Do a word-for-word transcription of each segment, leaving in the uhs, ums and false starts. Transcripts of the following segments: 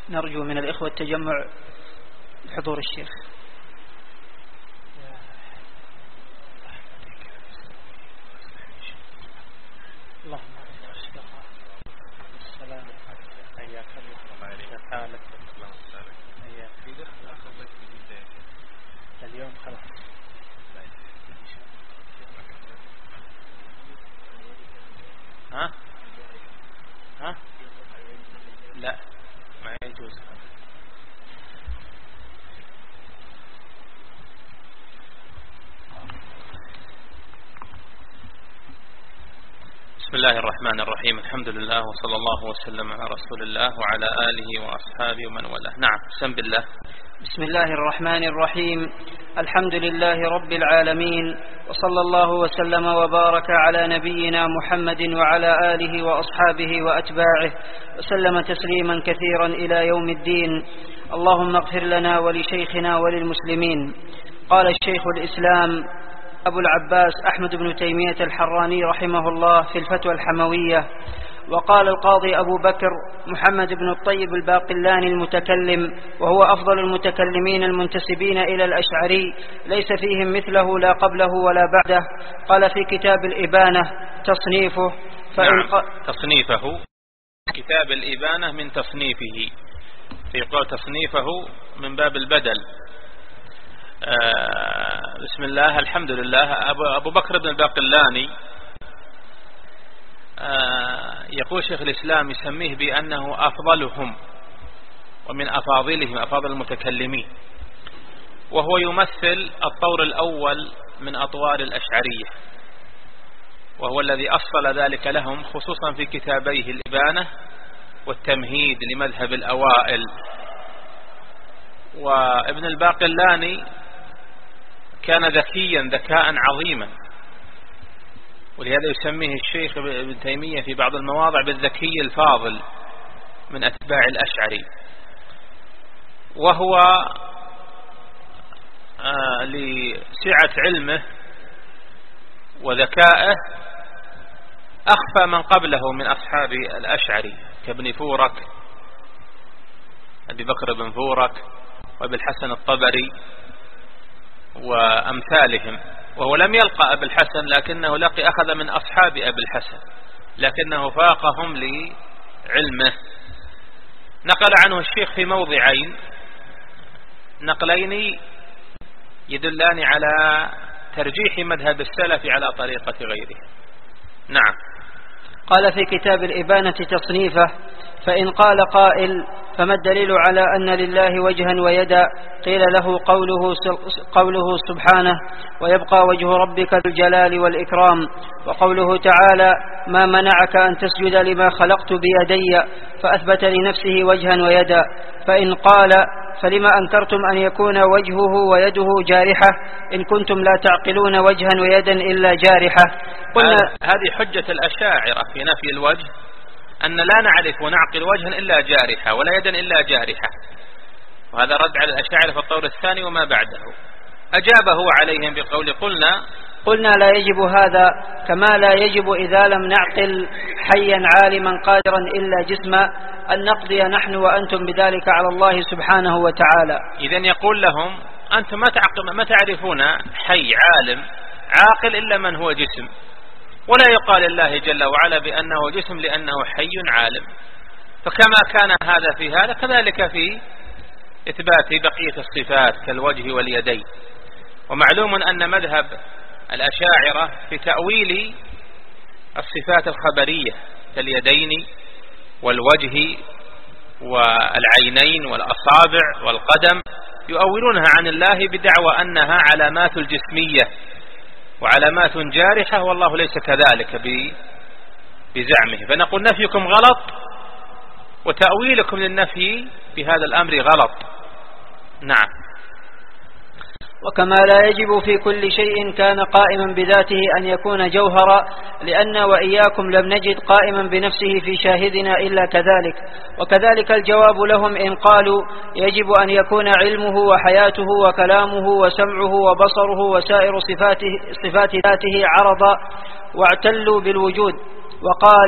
نرجو من الإخوة التجمع لحضور الشيخ. اللهم السلام حياك الله. اليوم خلاص ها ها لا ما يجوز. بسم الله الرحمن الرحيم. الحمد لله وصلى الله وسلم على رسول الله وعلى آله وأصحابه ومن والاه. نعم، بسم الله. بسم الله الرحمن الرحيم. الحمد لله رب العالمين، وصلى الله وسلم وبارك على نبينا محمد وعلى آله وأصحابه وأتباعه وسلم تسليما كثيرا إلى يوم الدين. اللهم اغفر لنا ولشيخنا وللمسلمين. قال الشيخ الإسلام أبو العباس أحمد بن تيمية الحراني رحمه الله في الفتوى الحموية: وقال القاضي أبو بكر محمد بن الطيب الباقلاني المتكلم، وهو أفضل المتكلمين المنتسبين إلى الأشعري، ليس فيهم مثله لا قبله ولا بعده. قال في كتاب الإبانة تصنيفه فإن نعم. تصنيفه كتاب الإبانة من تصنيفه، فيقول تصنيفه من باب البدل. آه بسم الله. الحمد لله. أبو, أبو بكر بن الباقلاني آه يقول شيخ الإسلام يسميه بأنه أفضلهم ومن أفاضلهم، أفاضل المتكلمين، وهو يمثل الطور الأول من أطوار الأشعرية، وهو الذي أصل ذلك لهم خصوصا في كتابيه الإبانة والتمهيد لمذهب الأوائل. وابن الباقلاني كان ذكيا ذكاء عظيما، ولهذا يسميه الشيخ ابن تيمية في بعض المواضع بالذكي الفاضل من أتباع الأشعري. وهو آه لسعة علمه وذكائه أخفى من قبله من أصحاب الأشعري كابن فورك، أبي بكر بن فورك وابي الحسن الطبري وأمثالهم. وهو لم يلقى أبي الحسن، لكنه لقي أخذ من أصحاب أبي الحسن، لكنه فاقهم لعلمه. نقل عنه الشيخ في موضعين نقلين يدلان على ترجيح مذهب السلف على طريقة غيره. نعم. قال في كتاب الإبانة تصنيفه: فإن قال قائل: فما الدليل على أن لله وجها ويدا؟ قيل له قوله, قوله سبحانه: ويبقى وجه ربك ذو الجلال والإكرام، وقوله تعالى: ما منعك أن تسجد لما خلقت بيدي، فأثبت لنفسه وجها ويدا. فإن قال: فلما أنكرتم أن يكون وجهه ويده جارحة إن كنتم لا تعقلون وجها ويدا إلا جارحة؟ قلنا هذه حجة الأشاعرة في نفي الوجه، أن لا نعرف ونعقل وجها إلا جارحة ولا يدا إلا جارحة، وهذا رد على الأشاعرة في الطور الثاني وما بعده. أجابه عليهم بقول: قلنا قلنا لا يجب هذا، كما لا يجب إذا لم نعقل حيا عالما قادرا إلا جسما أن نقضي نحن وأنتم بذلك على الله سبحانه وتعالى. إذن يقول لهم: أنتم ما تعقل ما تعرفون حي عالم عاقل إلا من هو جسم، ولا يقال الله جل وعلا بأنه جسم لأنه حي عالم. فكما كان هذا في هذا كذلك في إثبات بقية الصفات كالوجه واليدين. ومعلوم أن مذهب الأشاعرة في تأويل الصفات الخبرية كاليدين والوجه والعينين والأصابع والقدم يؤولونها عن الله بدعوى أنها علامات الجسمية وعلامات جارحة، والله ليس كذلك بزعمه. فنقول: نفيكم غلط وتأويلكم للنفي بهذا الأمر غلط. نعم. وكما لا يجب في كل شيء كان قائما بذاته أن يكون جوهرا، لأن وإياكم لم نجد قائما بنفسه في شاهدنا إلا كذلك. وكذلك الجواب لهم إن قالوا يجب أن يكون علمه وحياته وكلامه وسمعه وبصره وسائر صفاته صفات ذاته عرضا واعتلوا بالوجود. وقال: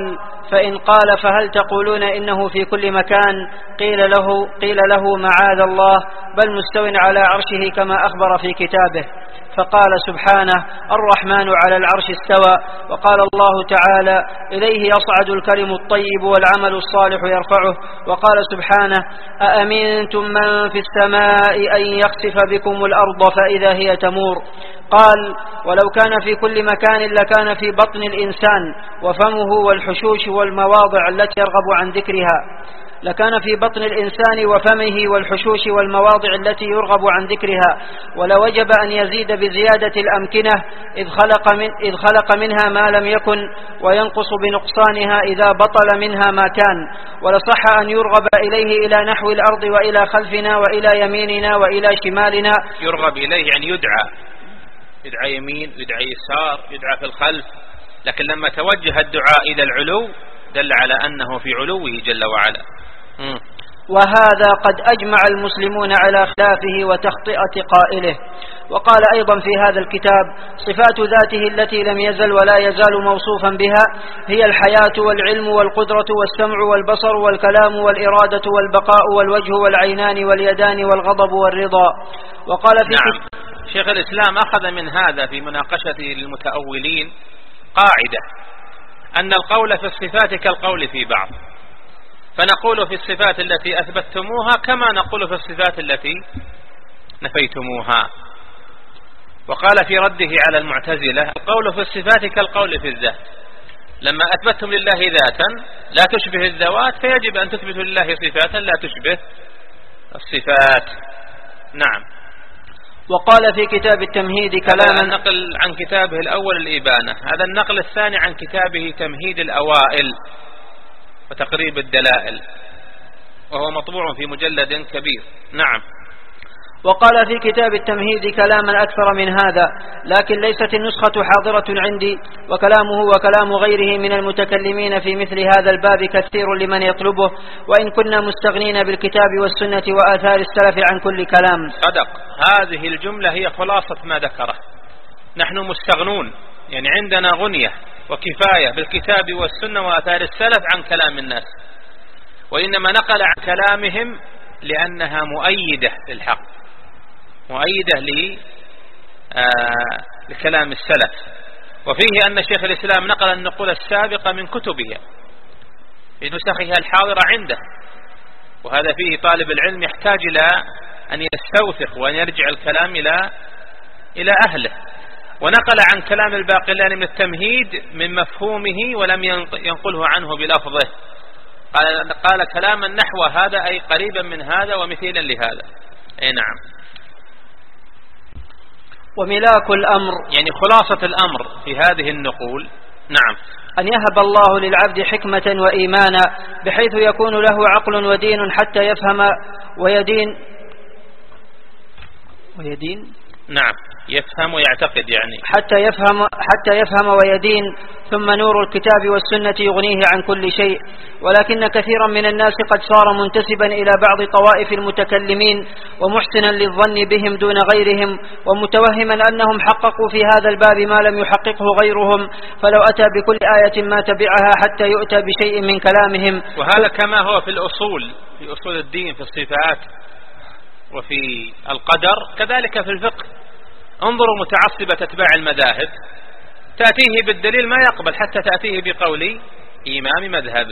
فإن قال فهل تقولون إنه في كل مكان؟ قيل له, قيل له معاذ الله، بل مستو على عرشه كما أخبر في كتابه. فقال سبحانه: الرحمن على العرش استوى. وقال الله تعالى: إليه يصعد الكلم الطيب والعمل الصالح يرفعه. وقال سبحانه: أأمنتم من في السماء أن يخسف بكم الأرض فإذا هي تمور. قال: ولو كان في كل مكان لكان في بطن الإنسان وفمه والحشوش والمواضع التي يرغب عن ذكرها لكان في بطن الإنسان وفمه والحشوش والمواضع التي يرغب عن ذكرها، ولوجب أن يزيد بزيادة الأمكنة إذ خلق, من إذ خلق منها ما لم يكن، وينقص بنقصانها إذا بطل منها ما كان، ولصح أن يرغب إليه إلى نحو الأرض وإلى خلفنا وإلى يميننا وإلى شمالنا. يرغب إليه يعني يدعى، يدعى يمين، يدعى يسار، يدعى في الخلف، لكن لما توجه الدعاء إلى العلو دل على أنه في علوه جل وعلا. م. وهذا قد أجمع المسلمون على خلافه وتخطئة قائله. وقال أيضا في هذا الكتاب: صفات ذاته التي لم يزل ولا يزال موصوفا بها هي الحياة والعلم والقدرة والسمع والبصر والكلام والإرادة والبقاء والوجه والعينان واليدان والغضب والرضا. وقال في نعم. شيخ الإسلام أخذ من هذا في مناقشته للمتأولين قاعدة أن القول في الصفات كالقول في بعض، فنقول في الصفات التي أثبتتموها كما نقول في الصفات التي نفيتموها. وقال في رده على المعتزلة: القول في الصفات كالقول في الذات، لما أثبتتم لله ذاتا لا تشبه الذوات فيجب أن تثبتوا لله صفاتا لا تشبه الصفات. نعم. وقال في كتاب التمهيد كلاما. النقل عن كتابه الأول الإبانة، هذا النقل الثاني عن كتابه تمهيد الأوائل وتقريب الدلائل، وهو مطبوع في مجلد كبير. نعم. وقال في كتاب التمهيد كلاما أكثر من هذا، لكن ليست النسخة حاضرة عندي، وكلامه وكلام غيره من المتكلمين في مثل هذا الباب كثير لمن يطلبه، وإن كنا مستغنين بالكتاب والسنة وآثار السلف عن كل كلام. صدق. هذه الجملة هي خلاصة ما ذكره. نحن مستغنون، يعني عندنا غنية وكفاية بالكتاب والسنة وآثار السلف عن كلام الناس، وإنما نقل عن كلامهم لأنها مؤيدة للحق، مؤيدة لكلام السلف. وفيه أن شيخ الإسلام نقل النقول السابقة من كتبه بنسخها الحاضرة عنده، وهذا فيه طالب العلم يحتاج إلى أن يستوثق وأن يرجع الكلام إلى إلى أهله. ونقل عن كلام الباقلاني من التمهيد من مفهومه ولم ينقله عنه بلفظه، قال, قال كلاما نحو هذا أي قريبا من هذا ومثيلا لهذا. أي نعم. وملاك الأمر، يعني خلاصة الأمر في هذه النقول، نعم، أن يهب الله للعبد حكمة وإيمانا بحيث يكون له عقل ودين حتى يفهم ويدين ويدين نعم، يفهم ويعتقد، يعني حتى يفهم حتى يفهم ويدين، ثم نور الكتاب والسنة يغنيه عن كل شيء. ولكن كثيرا من الناس قد صار منتسبا إلى بعض طوائف المتكلمين ومحسنا للظن بهم دون غيرهم، ومتوهما أنهم حققوا في هذا الباب ما لم يحققه غيرهم، فلو أتى بكل آية ما تبعها حتى يؤتى بشيء من كلامهم. وهذا كما هو في الأصول، في أصول الدين، في الصفات وفي القدر، كذلك في الفقه. انظروا متعصبة أتباع المذاهب، تأتيه بالدليل ما يقبل حتى تأتيه بقول إمام مذهبه.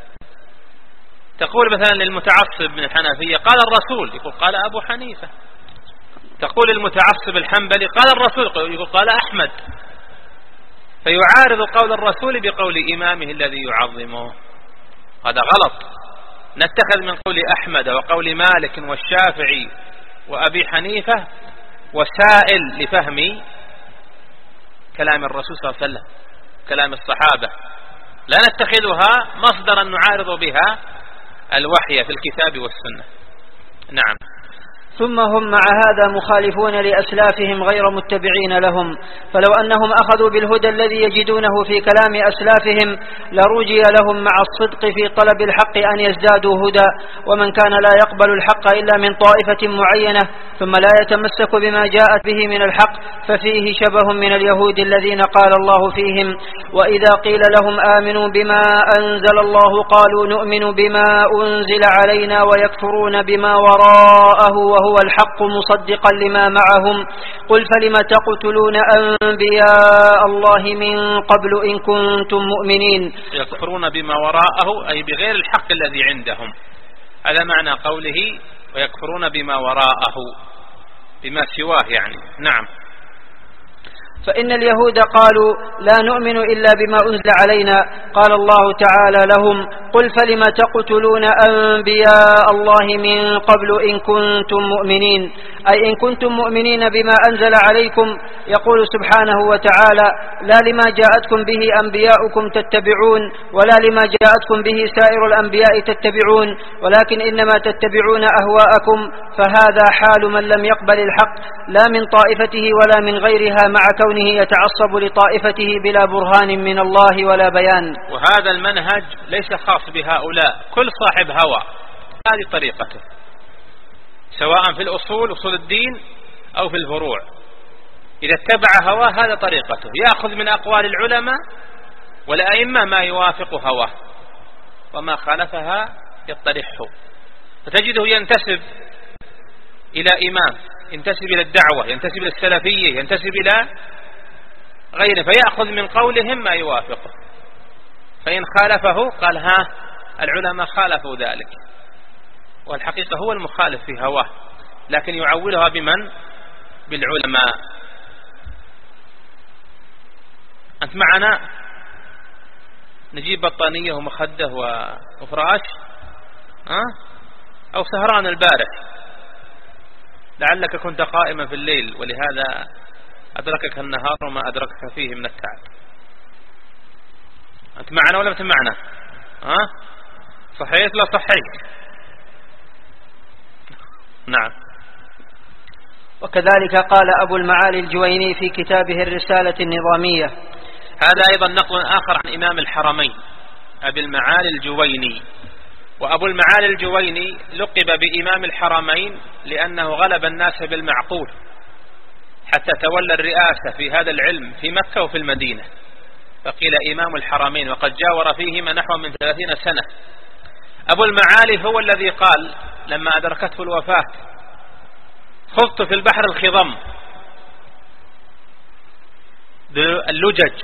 تقول مثلا للمتعصب من الحنفية قال الرسول، يقول قال أبو حنيفة. تقول المتعصب الحنبلي قال الرسول، يقول قال أحمد. فيعارض قول الرسول بقول إمامه الذي يعظمه، هذا غلط. نتخذ من قول أحمد وقول مالك والشافعي وأبي حنيفة وسائل لفهم كلام الرسول صلى الله عليه وسلم، كلام الصحابة، لا نتخذها مصدرا نعارض بها الوحي في الكتاب والسنة. نعم. ثم هم مع هذا مخالفون لأسلافهم غير متبعين لهم، فلو أنهم أخذوا بالهدى الذي يجدونه في كلام أسلافهم لرجي لهم مع الصدق في طلب الحق أن يزدادوا هدى. ومن كان لا يقبل الحق إلا من طائفة معينة ثم لا يتمسك بما جاءت به من الحق ففيه شبه من اليهود الذين قال الله فيهم: وإذا قيل لهم آمنوا بما أنزل الله قالوا نؤمن بما أنزل علينا ويكفرون بما وراءه وهو الحق مصدقا لما معهم. قل فلم تقتلون أنبياء الله من قبل إن كنتم مؤمنين. يكفرون بما وراءه أي بغير الحق الذي عندهم، هذا معنى قوله ويكفرون بما وراءه، بما سواه يعني. نعم. فإن اليهود قالوا لا نؤمن إلا بما أنزل علينا، قال الله تعالى لهم: قل فلم تقتلون أنبياء الله من قبل إن كنتم مؤمنين، أي إن كنتم مؤمنين بما أنزل عليكم. يقول سبحانه وتعالى: لا لما جاءتكم به أنبياؤكم تتبعون ولا لما جاءتكم به سائر الأنبياء تتبعون، ولكن إنما تتبعون أهواءكم، فهذا حال من لم يقبل الحق لا من طائفته ولا من غيرها مع كونه يتعصب لطائفته بلا برهان من الله ولا بيان. وهذا المنهج ليس خاص بهؤلاء، كل صاحب هوى هذه طريقته، سواء في الأصول أصول الدين أو في الفروع، إذا اتبع هواه هذا طريقته، يأخذ من أقوال العلماء والأئمة ما يوافق هواه وما خالفها يطرحه، فتجده ينتسب إلى إمام، ينتسب إلى الدعوة، ينتسب إلى السلفية، ينتسب إلى غيره، فيأخذ من قولهم ما يوافقه، فإن خالفه قال ها العلماء خالفوا ذلك، والحقيقة هو المخالف في هواه، لكن يعولها بمن؟ بالعلماء. أنت معنا؟ نجيب بطانية ومخدة وفراش ها؟ أو سهران البارح، لعلك كنت قائما في الليل ولهذا أدركك النهار وما أدركك فيه من التعب. أنت معنا ولا أنت معنا؟ ها؟ صحيت لا صحيت؟ نعم. وكذلك قال أبو المعالي الجويني في كتابه الرسالة النظامية. هذا أيضا نقل آخر عن إمام الحرمين أبي المعالي الجويني. وأبو المعالي الجويني لقب بإمام الحرمين لأنه غلب الناس بالمعقول حتى تولى الرئاسة في هذا العلم في مكة وفي المدينة، فقيل إمام الحرمين، وقد جاور فيهما نحو من ثلاثين سنة. أبو المعالي هو الذي قال لما أدركته الوفاة: خضت في البحر الخضم اللجج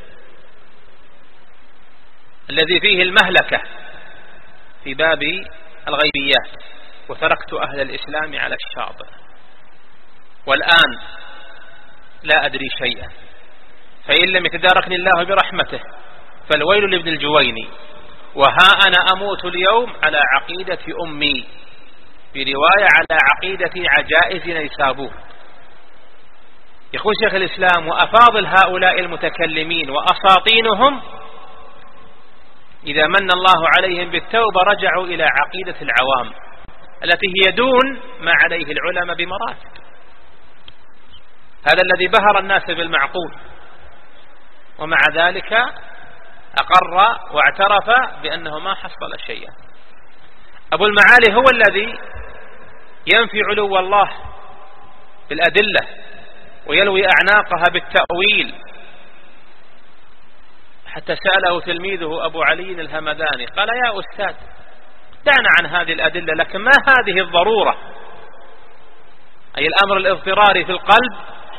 الذي فيه المهلكة في باب الغيبيات، وتركت أهل الإسلام على الشاطئ، والآن لا أدري شيئا، فإن لم يتداركني الله برحمته فالويل لابن الجويني، وها أنا أموت اليوم على عقيدة أمي، في رواية على عقيدة عجائز نيسابور. يقول شيخ الإسلام: وأفاضل هؤلاء المتكلمين وأساطينهم إذا من الله عليهم بالتوبة رجعوا إلى عقيدة العوام التي هي دون ما عليه العلماء بمراتب. هذا الذي بهر الناس بالمعقول، ومع ذلك أقر واعترف بأنه ما حصل شيئا. أبو المعالي هو الذي ينفي علو الله بالأدلة ويلوي أعناقها بالتأويل، حتى سأله تلميذه أبو علي الهمداني قال: يا أستاذ دعنا عن هذه الأدلة، لكن ما هذه الضرورة، أي الأمر الاضطراري في القلب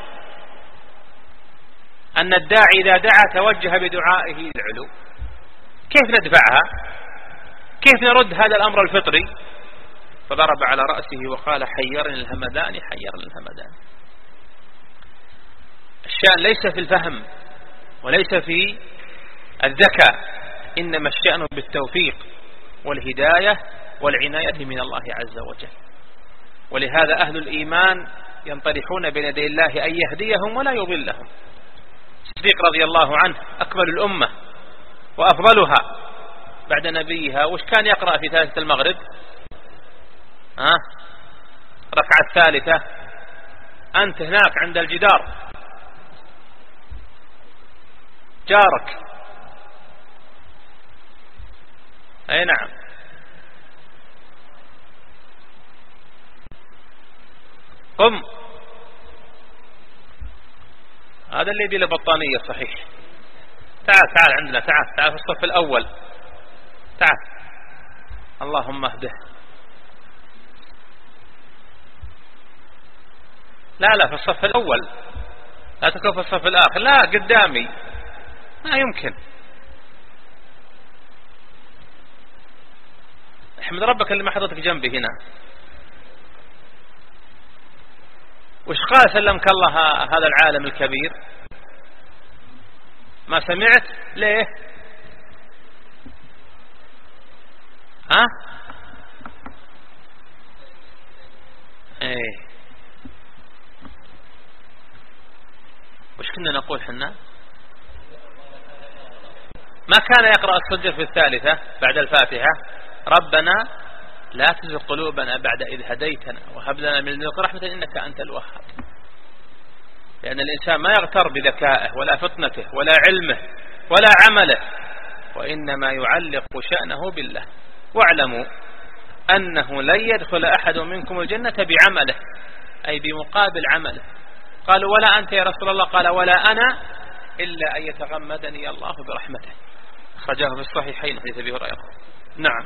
أن الداعي إذا دعا توجه بدعائه للعلو، كيف ندفعها؟ كيف نرد هذا الأمر الفطري؟ فضرب على رأسه وقال: حيرني الهمداني حيرني الهمداني. الشأن ليس في الفهم وليس في الذكاء، إنما الشأن بالتوفيق والهداية والعناية من الله عز وجل. ولهذا أهل الإيمان ينطرحون بين يدي الله أن يهديهم ولا يضلهم. الصديق رضي الله عنه أكمل الأمة وأفضلها بعد نبيها، وش كان يقرأ في ثالثة المغرب؟ ها؟ الركعة الثالثة أنت هناك عند الجدار جارك، أي نعم، قم، هذا اللي يبي له بطانية صحيح. تعال تعال عندنا، تعال تعال في الصف الأول، تعال، اللهم اهده. لا لا في الصف الأول، لا تكون في الصف الآخر، لا قدامي، ما يمكن. احمد ربك اللي ما حضرتك جنبي هنا. وش قال سلمك الله هذا العالم الكبير؟ ما سمعت ليه؟ ها؟ ايه، وش كنا نقول حنا؟ ما كان يقرأ السجد في الثالثة بعد الفاتحة ربنا لا تزغ قلوبنا بعد إذ هديتنا وهب لنا من لدنك رحمة إنك أنت الوهاب. لأن الإنسان ما يغتر بذكائه ولا فطنته ولا علمه ولا عمله، وإنما يعلق شأنه بالله. واعلموا أنه لن يدخل أحد منكم الجنة بعمله، أي بمقابل عمله. قالوا ولا أنت يا رسول الله؟ قال ولا أنا إلا أن يتغمدني الله برحمته. أخرجاه في الصحيحين حديث أبي هريرة. نعم.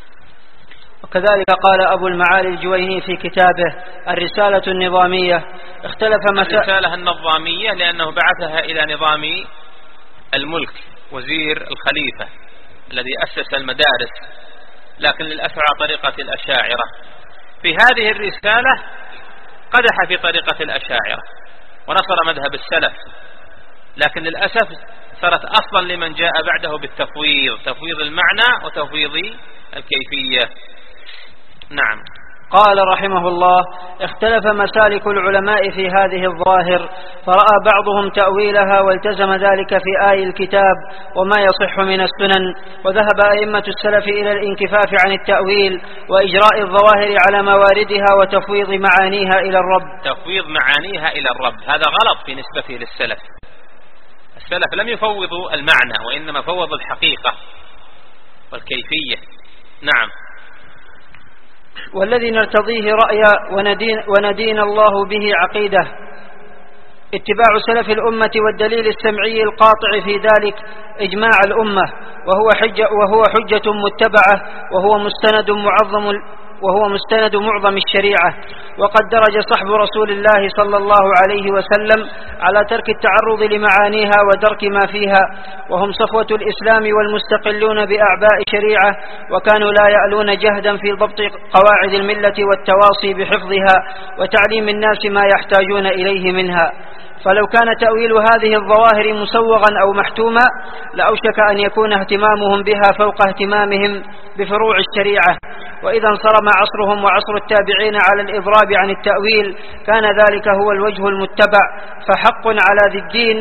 وكذلك قال أبو المعالي الجويني في كتابه الرسالة النظامية اختلف مسائل. الرسالة النظامية لأنه بعثها إلى نظام الملك، وزير الخليفة الذي أسس المدارس، لكن للأسف على طريقة الأشاعرة. في هذه الرسالة قدح في طريقة الأشاعرة ونصر مذهب السلف، لكن للأسف صارت أصلا لمن جاء بعده بالتفويض، تفويض المعنى وتفويض الكيفية. نعم. قال رحمه الله اختلف مسالك العلماء في هذه الظاهر، فرأى بعضهم تأويلها والتزم ذلك في آي الكتاب وما يصح من السنن، وذهب أئمة السلف إلى الانكفاف عن التأويل وإجراء الظواهر على مواردها وتفويض معانيها إلى الرب. تفويض معانيها إلى الرب هذا غلط في نسبته للسلف. السلف لم يفوضوا المعنى وإنما فوضوا الحقيقة والكيفية. نعم. والذي نرتضيه رأيا وندين, وندين الله به عقيدة اتباع سلف الأمة، والدليل السمعي القاطع في ذلك إجماع الأمة، وهو حجة, وهو حجة متبعة، وهو مستند معظم وهو مستند معظم الشريعة. وقد درج صحب رسول الله صلى الله عليه وسلم على ترك التعرض لمعانيها ودرك ما فيها، وهم صفوة الإسلام والمستقلون بأعباء شريعة، وكانوا لا يألون جهدا في ضبط قواعد الملة والتواصي بحفظها وتعليم الناس ما يحتاجون إليه منها. فلو كان تأويل هذه الظواهر مسوغا أو محتوما لأوشك أن يكون اهتمامهم بها فوق اهتمامهم بفروع الشريعة. وإذا انصرم عصرهم وعصر التابعين على الإضراب عن التأويل كان ذلك هو الوجه المتبع. فحق على ذي الدين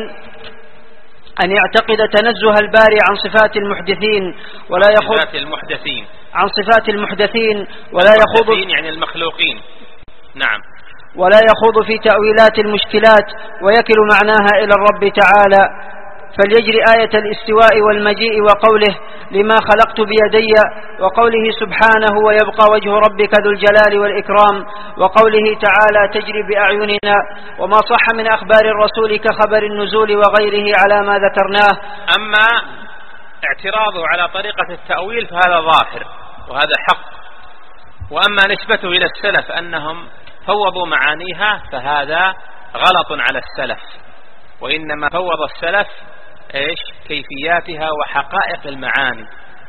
أن يعتقد تنزه الباري عن صفات المحدثين ولا يخوض صفات المحدثين عن صفات المحدثين ولا يخوض يعني المخلوقين. نعم. ولا يخوض في تأويلات المشكلات ويكل معناها إلى الرب تعالى. فليجري آية الاستواء والمجيء وقوله لما خلقت بيدي، وقوله سبحانه ويبقى وجه ربك ذو الجلال والإكرام، وقوله تعالى تجري بأعيننا، وما صح من أخبار الرسول كخبر النزول وغيره على ما ذكرناه. أما اعتراضه على طريقة التأويل فهذا ظاهر وهذا حق. وأما نسبته إلى السلف أنهم فوضوا معانيها فهذا غلط على السلف، وإنما فوض السلف إيش كيفياتها وحقائق المعاني.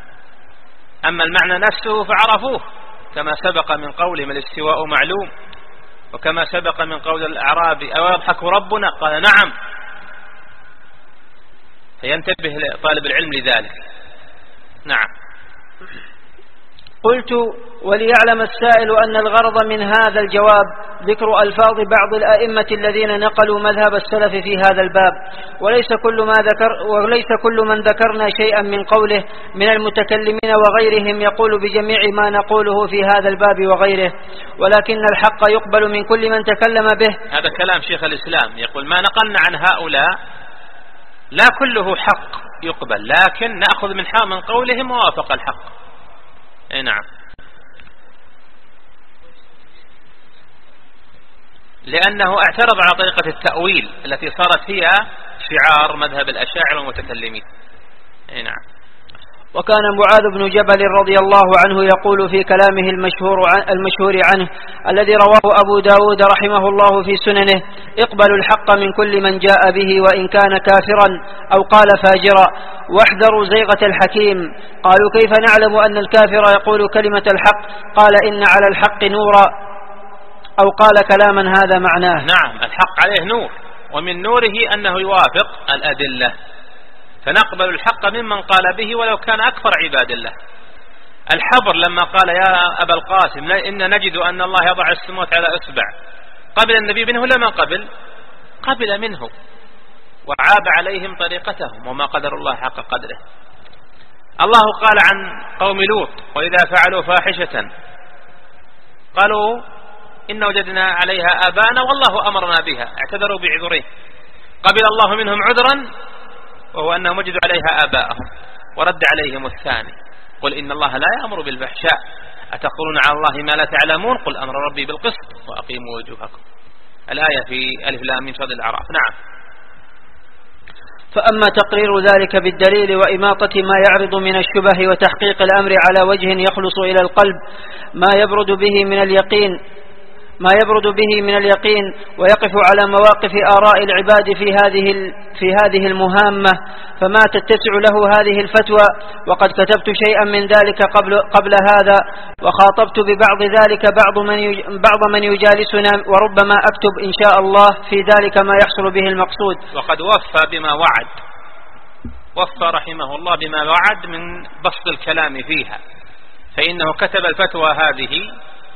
أما المعنى نفسه فعرفوه كما سبق من قولهم الاستواء معلوم، وكما سبق من قول الأعرابي أو يضحك ربنا قال نعم. فينتبه طالب العلم لذلك. نعم. قلت وليعلم السائل أن الغرض من هذا الجواب ذكر ألفاظ بعض الأئمة الذين نقلوا مذهب السلف في هذا الباب، وليس كل ما ذكر وليس كل من ذكرنا شيئا من قوله من المتكلمين وغيرهم يقول بجميع ما نقوله في هذا الباب وغيره، ولكن الحق يقبل من كل من تكلم به. هذا كلام شيخ الإسلام، يقول ما نقلنا عن هؤلاء لا كله حق يقبل، لكن نأخذ من حق من قولهم ووافق الحق. اي نعم، لأنه اعترض على طريقة التأويل التي صارت هي شعار مذهب الأشاعرة والمتكلمين. اي نعم. وكان معاذ بن جبل رضي الله عنه يقول في كلامه المشهور, المشهور عنه الذي رواه أبو داود رحمه الله في سننه: اقبلوا الحق من كل من جاء به وإن كان كافرا أو قال فاجرا، واحذروا زيغة الحكيم. قالوا: كيف نعلم أن الكافر يقول كلمة الحق؟ قال: إن على الحق نورا، أو قال كلاما هذا معناه. نعم، الحق عليه نور، ومن نوره أنه يوافق الأدلة، فنقبل الحق ممن قال به ولو كان أكثر عباد الله. الحبر لما قال: يا أبا القاسم إن نجد أن الله يضع السموات على أصبع، قبل النبي منه لما قبل قبل منه، وعاب عليهم طريقتهم وما قدر الله حق قدره. الله قال عن قوم لوط: وإذا فعلوا فاحشة قالوا إن وجدنا عليها آباءنا والله أمرنا بها، اعتذروا بعذرهم، قبل الله منهم عذرا وهو أنهم وجدوا عليها آباءهم، ورد عليهم الثاني: قل إن الله لا يأمر بالفحشاء أتقولون على الله ما لا تعلمون قل أمر ربي بالقسط وأقيموا وجوهكم. الآية في ألف لام ميم صاد الأعراف. نعم. فأما تقرير ذلك بالدليل وإماطة ما يعرض من الشبه وتحقيق الأمر على وجه يخلص إلى القلب ما يبرد به من اليقين ما يبرد به من اليقين ويقف على مواقف آراء العباد في هذه في هذه المهمة، فما تتسع له هذه الفتوى. وقد كتبت شيئا من ذلك قبل قبل هذا، وخاطبت ببعض ذلك بعض من بعض من يجالسنا، وربما أكتب إن شاء الله في ذلك ما يحصل به المقصود. وقد وفى بما وعد، وفى رحمه الله بما وعد من بسط الكلام فيها، فإنه كتب الفتوى هذه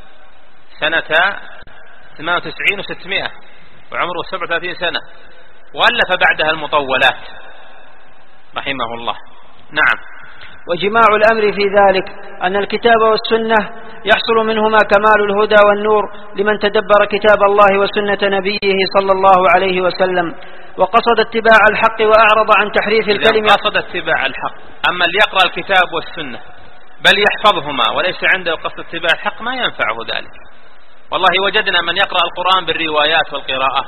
سنة ثمانية وتسعين وستمائة وعمره سبعة وثلاثين سنة، وألف بعدها المطولات رحمه الله. نعم. وجماع الأمر في ذلك أن الكتاب والسنة يحصل منهما كمال الهدى والنور لمن تدبر كتاب الله وسنة نبيه صلى الله عليه وسلم وقصد اتباع الحق وأعرض عن تحريف الكلمة. قصد اتباع الحق. أما اللي يقرأ الكتاب والسنة بل يحفظهما وليس عنده قصد اتباع الحق ما ينفعه ذلك. والله وجدنا من يقرأ القرآن بالروايات والقراءات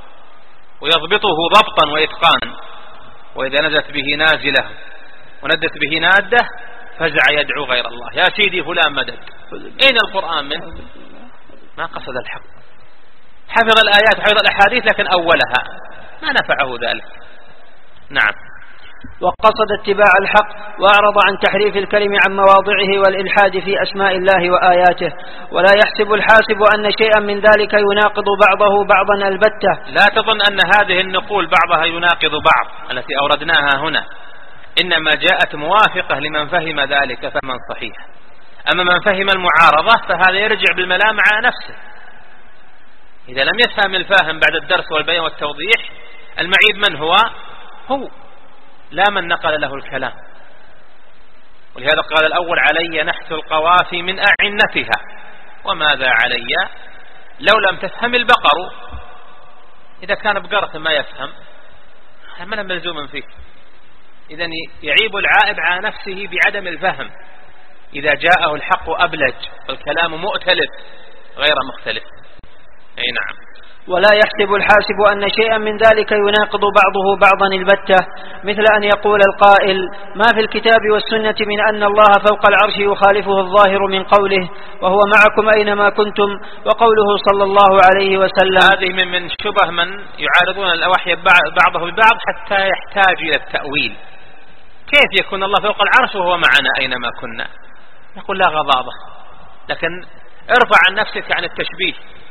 ويضبطه ضبطا وإتقانا، وإذا نزلت به نازلة وندت به نادة فزع يدعو غير الله: يا سيدي فلان مدد. أين القرآن منه؟ ما قصد الحق، حفظ الآيات وحفظ الأحاديث لكن أولها ما نفعه ذلك. نعم. وقصد اتباع الحق وأعرض عن تحريف الكلم عن مواضعه والإلحاد في أسماء الله وآياته، ولا يحسب الحاسب أن شيئا من ذلك يناقض بعضه بعضا البتة. لا تظن أن هذه النقول بعضها يناقض بعض التي أوردناها هنا، إنما جاءت موافقة لمن فهم ذلك فهما صحيح. أما من فهم المعارضة فهذا يرجع بالملام على نفسه. إذا لم يفهم الفاهم بعد الدرس والبيان والتوضيح المعيب من هو؟ هو لا من نقل له الكلام. ولهذا قال الأول: علي نحت القوافي من أعنتها. وماذا علي لو لم تفهم البقر؟ إذا كان بقرة ما يفهم ما لم ملزوم فيه. إذن يعيب العائب على نفسه بعدم الفهم. إذا جاءه الحق أبلج والكلام مؤتلف غير مختلف. أي نعم. ولا يحسب الحاسب أن شيئا من ذلك يناقض بعضه بعضا البتة، مثل أن يقول القائل: ما في الكتاب والسنة من أن الله فوق العرش يخالفه الظاهر من قوله وهو معكم أينما كنتم، وقوله صلى الله عليه وسلم. هذه من من شبه من يعارضون الوحي بعضه ببعض حتى يحتاج إلى التأويل. كيف يكون الله فوق العرش وهو معنا أينما كنا؟ نقول لا غضاضة، لكن ارفع عن نفسك عن التشبيه،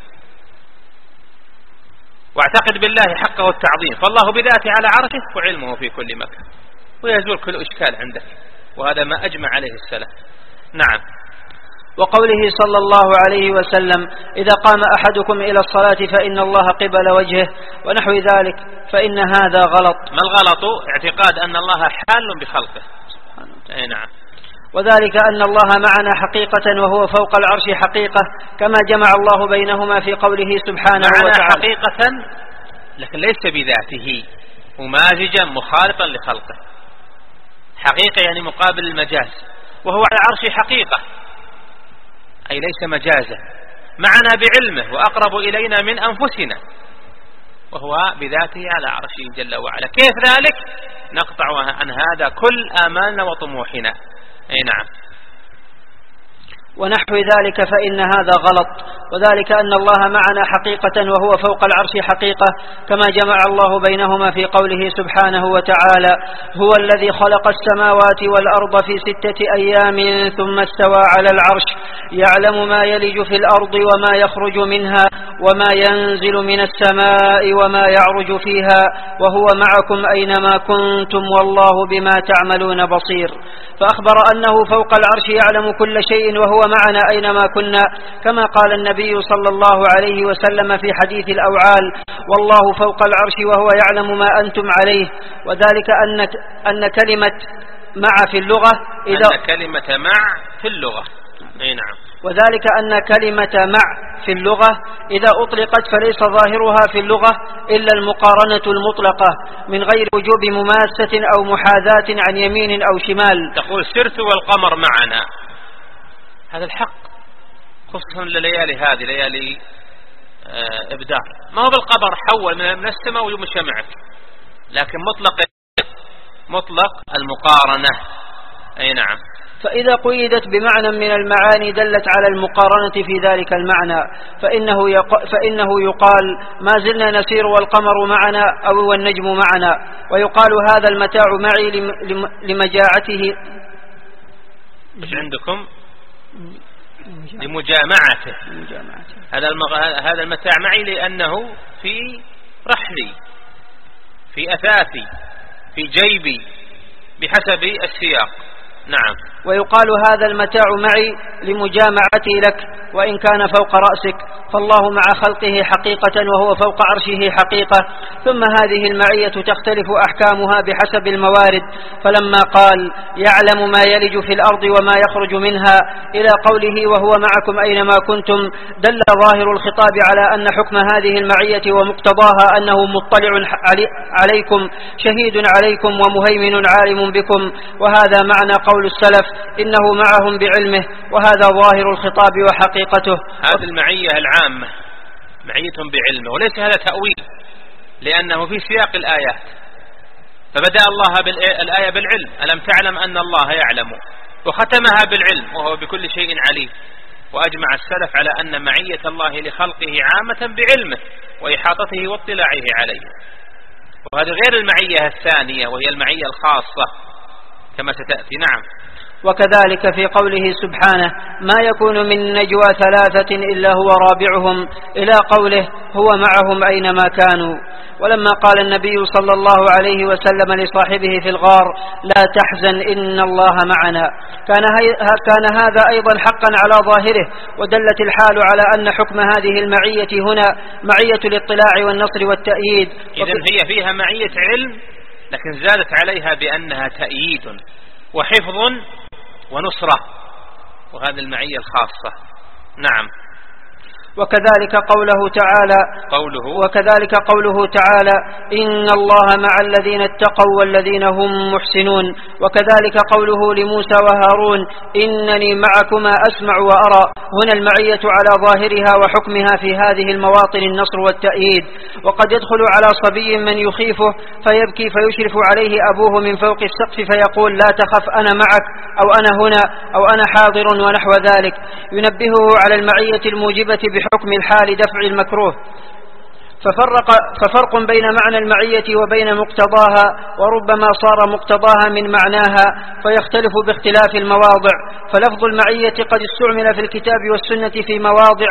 واعتقد بالله حقه التعظيم، فالله بذاته على عرشه وعلمه في كل مكان، ويزول كل إشكال عندك، وهذا ما أجمع عليه السلف. نعم. وقوله صلى الله عليه وسلم: إذا قام أحدكم إلى الصلاة فإن الله قبل وجهه، ونحو ذلك، فإن هذا غلط. ما الغلط؟ اعتقاد أن الله حال بخلقه. أي نعم. وذلك أن الله معنا حقيقة وهو فوق العرش حقيقة، كما جمع الله بينهما في قوله سبحانه معنا وتعالى. حقيقة لكن ليس بذاته، ممازجا مخالفا لخلقه. حقيقة يعني مقابل المجاز، وهو على العرش حقيقة أي ليس مجازا، معنا بعلمه وأقرب إلينا من أنفسنا، وهو بذاته على عرشه جل وعلا. كيف ذلك؟ نقطع عن هذا كل آمالنا وطموحنا. أي نعم. ونحو ذلك فإن هذا غلط، وذلك أن الله معنا حقيقة وهو فوق العرش حقيقة، كما جمع الله بينهما في قوله سبحانه وتعالى: هو الذي خلق السماوات والأرض في ستة أيام ثم استوى على العرش يعلم ما يلج في الأرض وما يخرج منها وما ينزل من السماء وما يعرج فيها وهو معكم أينما كنتم والله بما تعملون بصير. فأخبر أنه فوق العرش يعلم كل شيء وهو معنا أينما كنا، كما قال النبي صلى الله عليه وسلم في حديث الأوعال: والله فوق العرش وهو يعلم ما أنتم عليه. وذلك أن أن كلمة مع في اللغة إذا أن كلمة مع في اللغة. أي نعم. وذلك أن كلمة مع في اللغة إذا أطلقت فليس ظاهرها في اللغة إلا المقارنة المطلقة من غير وجوب مماسة أو محاذاة عن يمين أو شمال. تقول سرت والقمر معنا، هذا الحق، خصوصا لليالي هذه ليالي آه إبدار. ما هو بالقمر حول من السماء ومشى معك، لكن مطلق مطلق المقارنة. أي نعم. فإذا قيدت بمعنى من المعاني دلت على المقارنة في ذلك المعنى، فإنه, يق... فإنه يقال: ما زلنا نسير والقمر معنا أو والنجم معنا. ويقال: هذا المتاع معي لم... لم... لمجاعته. مش عندكم؟ لمجامعته. هذا المغ... هذا المتاع معي لأنه في رحلي، في أثاثي، في جيبي، بحسب السياق. نعم. ويقال: هذا المتاع معي لمجامعتي لك وإن كان فوق رأسك، فالله مع خلقه حقيقة وهو فوق عرشه حقيقة. ثم هذه المعية تختلف أحكامها بحسب الموارد، فلما قال: يعلم ما يلج في الأرض وما يخرج منها إلى قوله: وهو معكم أينما كنتم، دل ظاهر الخطاب على أن حكم هذه المعية ومقتضاها أنه مطلع عليكم شهيد عليكم ومهيمن عالم بكم. وهذا معنى قول السلف: إنه معهم بعلمه، وهذا ظاهر الخطاب وحقيقته. هذه المعية العامة معية بعلمه، وليس هذا تأويل، لأنه في سياق الآيات. فبدأ الله بالآية بالعلم: ألم تعلم أن الله يعلم، وختمها بالعلم وهو بكل شيء عليم. وأجمع السلف على أن معية الله لخلقه عامة بعلمه وإحاطته واطلاعه عليه، وهذا غير المعية الثانية وهي المعية الخاصة كما ستأتي. نعم. وكذلك في قوله سبحانه: ما يكون من نجوى ثلاثة إلا هو رابعهم، إلى قوله: هو معهم أينما كانوا. ولما قال النبي صلى الله عليه وسلم لصاحبه في الغار: لا تحزن إن الله معنا، كان, كان هذا أيضا حقا على ظاهره، ودلت الحال على أن حكم هذه المعية هنا معية الاطلاع والنصر والتأييد. إذن هي فيها معية علم، لكن زادت عليها بأنها تأييد وحفظ ونصرة، وهذه المعية الخاصة. نعم. وكذلك قوله تعالى قوله وكذلك قوله تعالى: إن الله مع الذين اتقوا والذين هم محسنون. وكذلك قوله لموسى وهارون: إنني معكما أسمع وأرى. هنا المعية على ظاهرها وحكمها في هذه المواطن النصر والتأييد. وقد يدخل على صبي من يخيفه فيبكي فيشرف عليه أبوه من فوق السقف فيقول: لا تخف أنا معك، أو أنا هنا، أو أنا حاضر، ونحو ذلك، ينبهه على المعية الموجبة بحكم الحال دفع المكروه. ففرق, ففرق بين معنى المعية وبين مقتضاها، وربما صار مقتضاها من معناها فيختلف باختلاف المواضع. فلفظ المعية قد استعمل في الكتاب والسنة في مواضع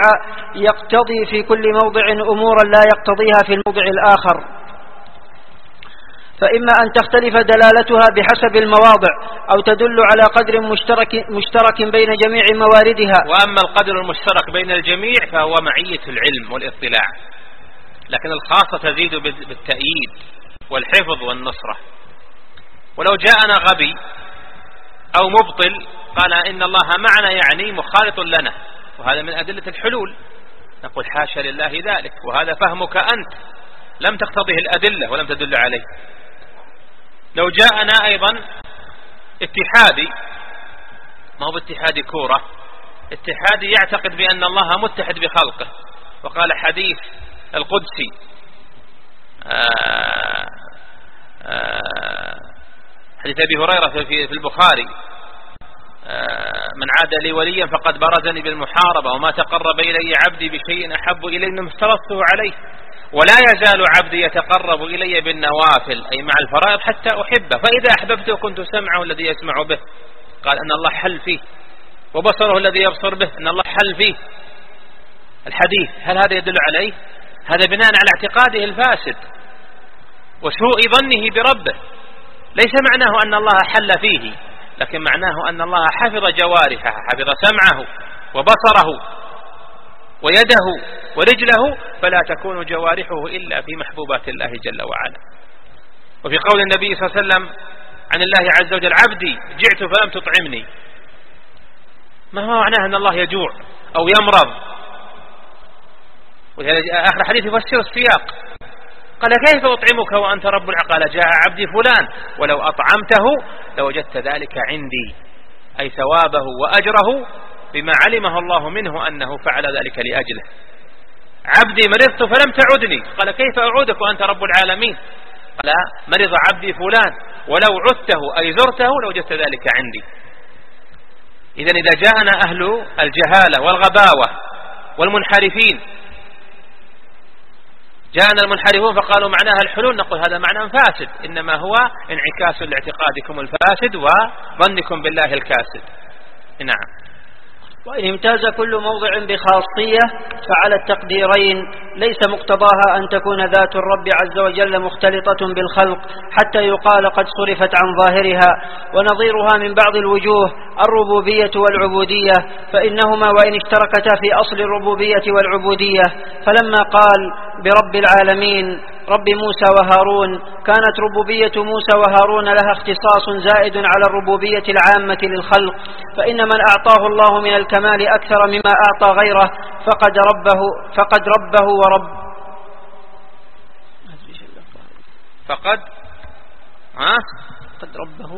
يقتضي في كل موضع أمورا لا يقتضيها في الموضع الآخر. فإما أن تختلف دلالتها بحسب المواضع أو تدل على قدر مشترك, مشترك بين جميع مواردها. وأما القدر المشترك بين الجميع فهو معية العلم والاطلاع، لكن الخاصة تزيد بالتأييد والحفظ والنصرة. ولو جاءنا غبي أو مبطل قال إن الله معنا يعني مخالط لنا، وهذا من أدلة الحلول، نقول حاشا لله ذلك، وهذا فهمك أنت لم تقتضيه الأدلة ولم تدل عليه. لو جاءنا أيضا اتحادي، ما هو باتحادي كورة، اتحادي يعتقد بأن الله متحد بخلقه، وقال حديث القدسي آآ آآ حديث أبي هريرة في البخاري من عاد لي وليا فقد برزني بالمحاربة، وما تقرب إلي عبدي بشيء أحب إلي مما افترضته عليه، ولا يزال عبدي يتقرب إلي بالنوافل أي مع الفرائض حتى أحبه، فإذا أحببته كنت سمعه الذي يسمع به، قال أن الله حل فيه، وبصره الذي يبصر به أن الله حل فيه. الحديث هل هذا يدل عليه؟ هذا بناء على اعتقاده الفاسد وسوء ظنه بربه، ليس معناه أن الله حل فيه، لكن معناه أن الله حفظ جوارحه، حفظ سمعه وبصره ويده ورجله، فلا تكون جوارحه إلا في محبوبات الله جل وعلا. وفي قول النبي صلى الله عليه وسلم عن الله عز وجل عبدي جعت فلم تطعمني، ما هو معناه أن الله يجوع أو يمرض؟ آخر حديث يفسر السياق، قال كيف أطعمك وأنت رب العقل؟ جاء عبدي فلان ولو أطعمته لوجدت ذلك عندي، أي ثوابه وأجره بما علمه الله منه أنه فعل ذلك لأجله. عبدي مرضت فلم تعدني، قال كيف أعودك وأنت رب العالمين؟ قال مرض عبدي فلان ولو عدته أي زرته لوجدت ذلك عندي. إذن إذا جاءنا أهل الجهالة والغباوة والمنحرفين، جاءنا المنحرفون فقالوا معناها الحلول، نقول هذا معنى فاسد، إنما هو انعكاس لاعتقادكم الفاسد وظنكم بالله الكاسد. نعم. وإن امتاز كل موضع بخاصية فعلى التقديرين ليس مقتضاها أن تكون ذات الرب عز وجل مختلطة بالخلق حتى يقال قد صرفت عن ظاهرها، ونظيرها من بعض الوجوه الربوبية والعبودية، فإنهما وإن اشتركتا في أصل الربوبية والعبودية، فلما قال برب العالمين رب موسى وهارون كانت ربوبية موسى وهارون لها اختصاص زائد على الربوبية العامة للخلق، فإن من أعطاه الله من الكمال أكثر مما أعطى غيره فقد ربه فقد ربه ورب فقد ها قد ربه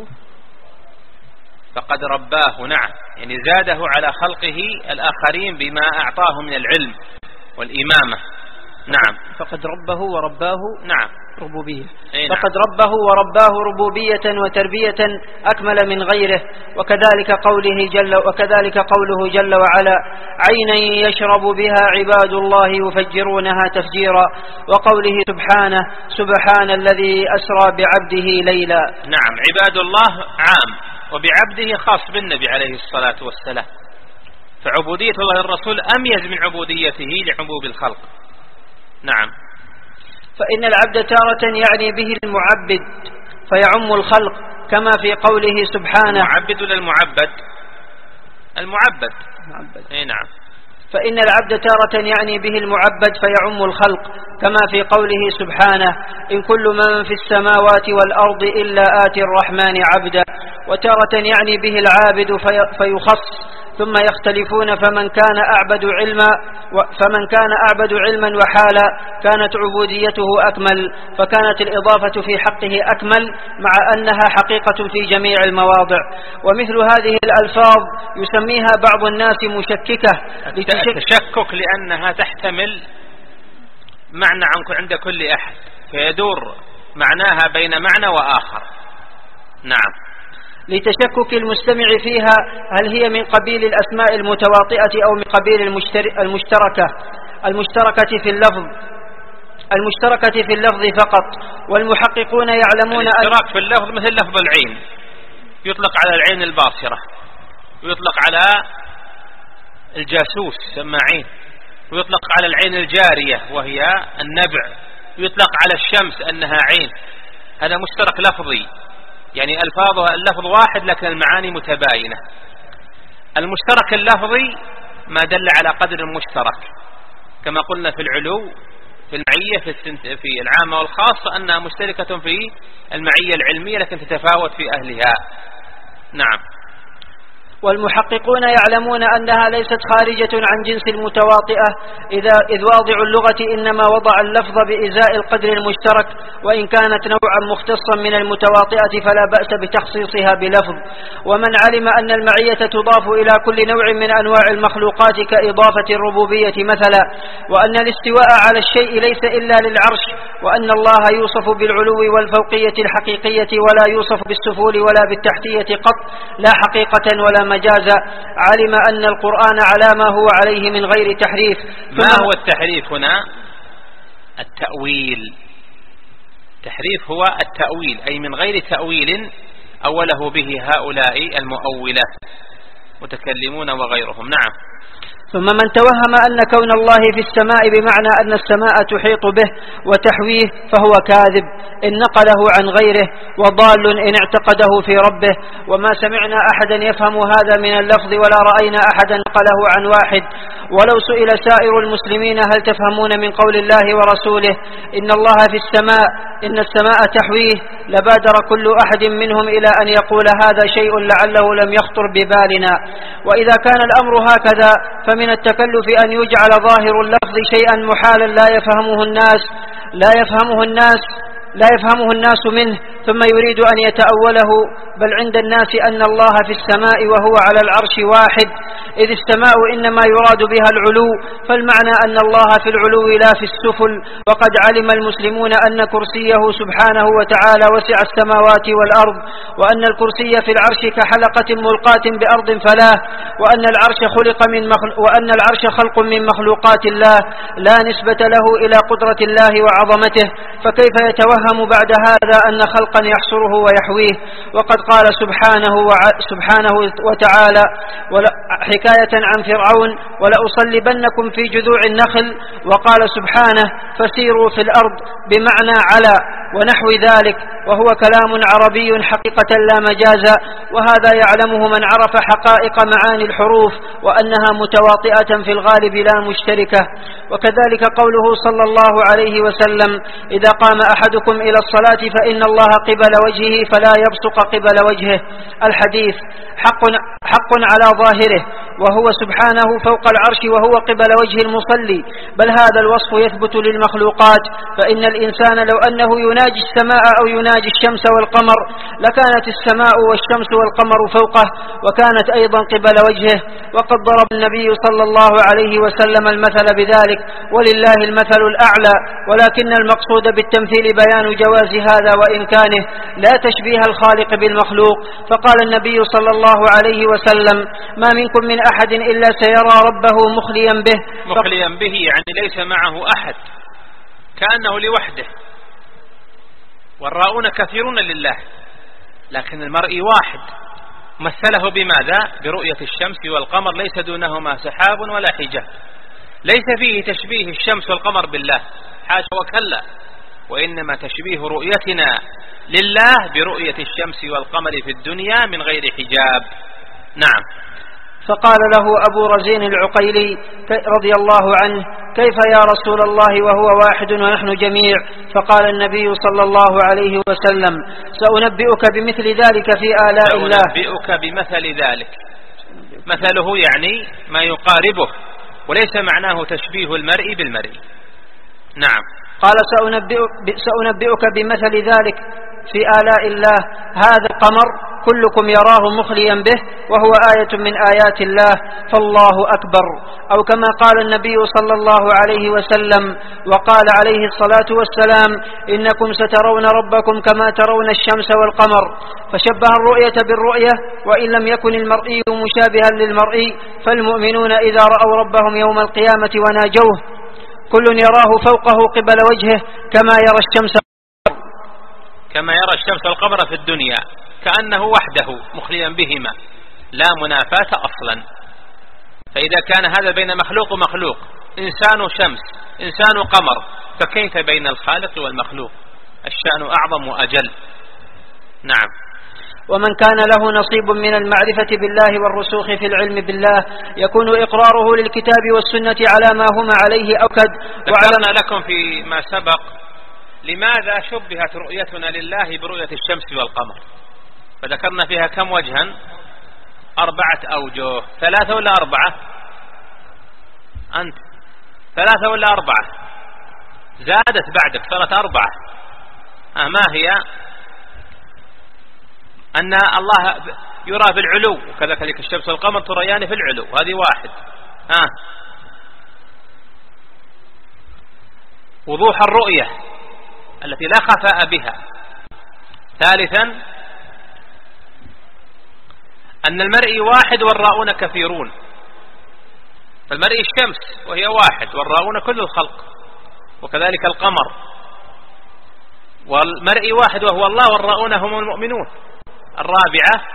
فقد رباه. نعم، يعني زاده على خلقه الآخرين بما أعطاه من العلم والإمامة. نعم. فقد ربه ورباه. نعم. ربوبية. نعم. فقد ربه ورباه ربوبية وتربية أكمل من غيره. وكذلك قوله جل وكذلك قوله جل وعلا عينا يشرب بها عباد الله يفجرونها تفجيرا، وقوله سبحانه سبحان الذي أسرى بعبده ليلا. نعم، عباد الله عام وبعبده خاص بالنبي عليه الصلاة والسلام، فعبودية الله الرسول أميز من عبوديته لعموم الخلق. نعم. فإن العبد تارة يعني به المعبد فيعم الخلق كما في قوله سبحانه المعبد ولا المعبد؟ المعبد. معبد. اي نعم. فإن العبد تارة يعني به المعبد فيعم الخلق كما في قوله سبحانه إن كل من في السماوات والأرض إلا آتي الرحمن عبدا، وتارة يعني به العابد في فيخص ثم يختلفون فمن كان أعبد علما فمن كان أعبد علما وحالا كانت عبوديته أكمل، فكانت الإضافة في حقه أكمل مع أنها حقيقة في جميع المواضع. ومثل هذه الألفاظ يسميها بعض الناس مشككة التشكك لأنها تحتمل معنى عند كل أحد فيدور معناها بين معنى وآخر. نعم. لتشكك المستمع فيها هل هي من قبيل الأسماء المتواطئة أو من قبيل المشتركة المشتركة في اللفظ المشتركة في اللفظ فقط. والمحققون يعلمون الاشتراك في اللفظ مثل لفظ العين، يطلق على العين الباصرة، ويطلق على الجاسوس سماعين، ويطلق على العين الجارية وهي النبع، ويطلق على الشمس أنها عين، هذا مشترك لفظي، يعني ألفاظها اللفظ واحد لكن المعاني متباينة. المشترك اللفظي ما دل على قدر المشترك، كما قلنا في العلو في المعية في, في العامة والخاصة أنها مشتركة في المعية العلمية لكن تتفاوت في أهلها. نعم. والمحققون يعلمون أنها ليست خارجة عن جنس المتواطئة، إذا إذ واضع اللغة إنما وضع اللفظ بإزاء القدر المشترك، وإن كانت نوعا مختصا من المتواطئة فلا بأس بتخصيصها بلفظ. ومن علم أن المعية تضاف إلى كل نوع من أنواع المخلوقات كإضافة الربوبية مثلا، وأن الاستواء على الشيء ليس إلا للعرش، وأن الله يوصف بالعلو والفوقية الحقيقية ولا يوصف بالسفول ولا بالتحتية قط، لا حقيقة ولا مجازا، علم أن القرآن على ما هو عليه من غير تحريف. ما هو التحريف هنا؟ التأويل. تحريف هو التأويل، أي من غير تأويل أوله به هؤلاء المؤولة متكلمون وغيرهم. نعم. ثم من توهم أن كون الله في السماء بمعنى أن السماء تحيط به وتحويه فهو كاذب إن نقله عن غيره، وضال إن اعتقده في ربه. وما سمعنا أحدا يفهم هذا من اللفظ ولا رأينا أحدا نقله عن واحد. ولو سئل سائر المسلمين هل تفهمون من قول الله ورسوله إن الله في السماء إن السماء تحويه، لبادر كل أحد منهم إلى أن يقول هذا شيء لعله لم يخطر ببالنا. وإذا كان الأمر هكذا فمن التكلف أن يجعل ظاهر اللفظ شيئا محالا لا يفهمه الناس لا يفهمه الناس لا يفهمه الناس منه ثم يريد أن يتأوله، بل عند الناس أن الله في السماء وهو على العرش واحد، إذ السماء إنما يراد بها العلو، فالمعنى أن الله في العلو لا في السفل. وقد علم المسلمون أن كرسيه سبحانه وتعالى وسع السماوات والأرض، وأن الكرسي في العرش كحلقة ملقاة بأرض فلاه، وأن العرش خلق من مخل... وأن العرش خلق من مخلوقات الله لا نسبة له إلى قدرة الله وعظمته، فكيف يتوهم بعد هذا أن خلقا يحصره ويحويه؟ وقد قال سبحانه, وع... سبحانه وتعالى حكاية عن فرعون ولأصلبنكم في جذوع النخل، وقال سبحانه فسيروا في الأرض بمعنى على ونحو ذلك، وهو كلام عربي حقيقة لا مجازا، وهذا يعلمه من عرف حقائق معاني الحروف وأنها متواطئة في الغالب لا مشتركة. وكذلك قوله صلى الله عليه وسلم إذا قام أحدكم إلى الصلاة فإن الله قبل وجهه فلا يبصق قبل وجهه، الحديث حق, حق على ظاهره، وهو سبحانه فوق العرش وهو قبل وجه المصلي، بل هذا الوصف يثبت للمخلوقات، فإن الإنسان لو أنه يناجي السماء أو يناجي الشمس والقمر لكانت السماء والشمس والقمر فوقه وكانت أيضا قبل وجهه. وقد ضرب النبي صلى الله عليه وسلم المثل بذلك، ولله المثل الأعلى، ولكن المقصود بالتمثيل بيان جواز هذا وإمكانه، لا تشبيه الخالق بالمخلوق. فقال النبي صلى الله عليه وسلم ما منكم من أحد إلا سيرى ربه مخليا به. مخليا به يعني ليس معه أحد، كأنه لوحده، والراؤون كثيرون لله، لكن المرء واحد. مثله بماذا؟ برؤية الشمس والقمر ليس دونهما سحاب ولا حجاب، ليس فيه تشبيه الشمس والقمر بالله، حاشا وكلا، وإنما تشبيه رؤيتنا لله برؤية الشمس والقمر في الدنيا من غير حجاب. نعم. فقال له أبو رزين العقيلي رضي الله عنه كيف يا رسول الله وهو واحد ونحن جميع؟ فقال النبي صلى الله عليه وسلم سأنبئك بمثل ذلك في آلاء الله. سأنبئك بمثل ذلك، مثله يعني ما يقاربه، وليس معناه تشبيه المرء بالمرء. نعم. قال سأنبئك, سأنبئك بمثل ذلك في آلاء الله، هذا القمر كلكم يراه مخليا به وهو آية من آيات الله، فالله أكبر. أو كما قال النبي صلى الله عليه وسلم وقال عليه الصلاة والسلام إنكم سترون ربكم كما ترون الشمس والقمر، فشبه الرؤية بالرؤية، وإن لم يكن المرئي مشابها للمرئي، فالمؤمنون إذا رأوا ربهم يوم القيامة وناجوه كل يراه فوقه قبل وجهه كما يرى الشمس كما يرى الشمس والقمر في الدنيا، كأنه وحده مخليا بهما، لا منافاة أصلا. فإذا كان هذا بين مخلوق ومخلوق، إنسان شمس إنسان قمر، فكيف بين الخالق والمخلوق؟ الشأن أعظم وأجل. نعم. ومن كان له نصيب من المعرفة بالله والرسوخ في العلم بالله يكون إقراره للكتاب والسنة على ما هما عليه أوكد. ذكرنا لكم فيما سبق لماذا شبهت رؤيتنا لله برؤية الشمس والقمر، فذكرنا فيها كم وجها؟ أربعة أوجه. ثلاثة ولا أربعة؟ أنت ثلاثة ولا أربعة؟ زادت بعدك صارت أربعة. آه ما هي؟ أن الله يرى في العلو، وكذلك الشمس والقمر تريان في العلو، هذه واحد. آه. وضوح الرؤية التي لا خفاء بها. ثالثا أن المرئي واحد والراؤون كثيرون، فالمرئي الشمس وهي واحد والراؤون كل الخلق، وكذلك القمر، والمرئي واحد وهو الله والراؤون هم المؤمنون. الرابعة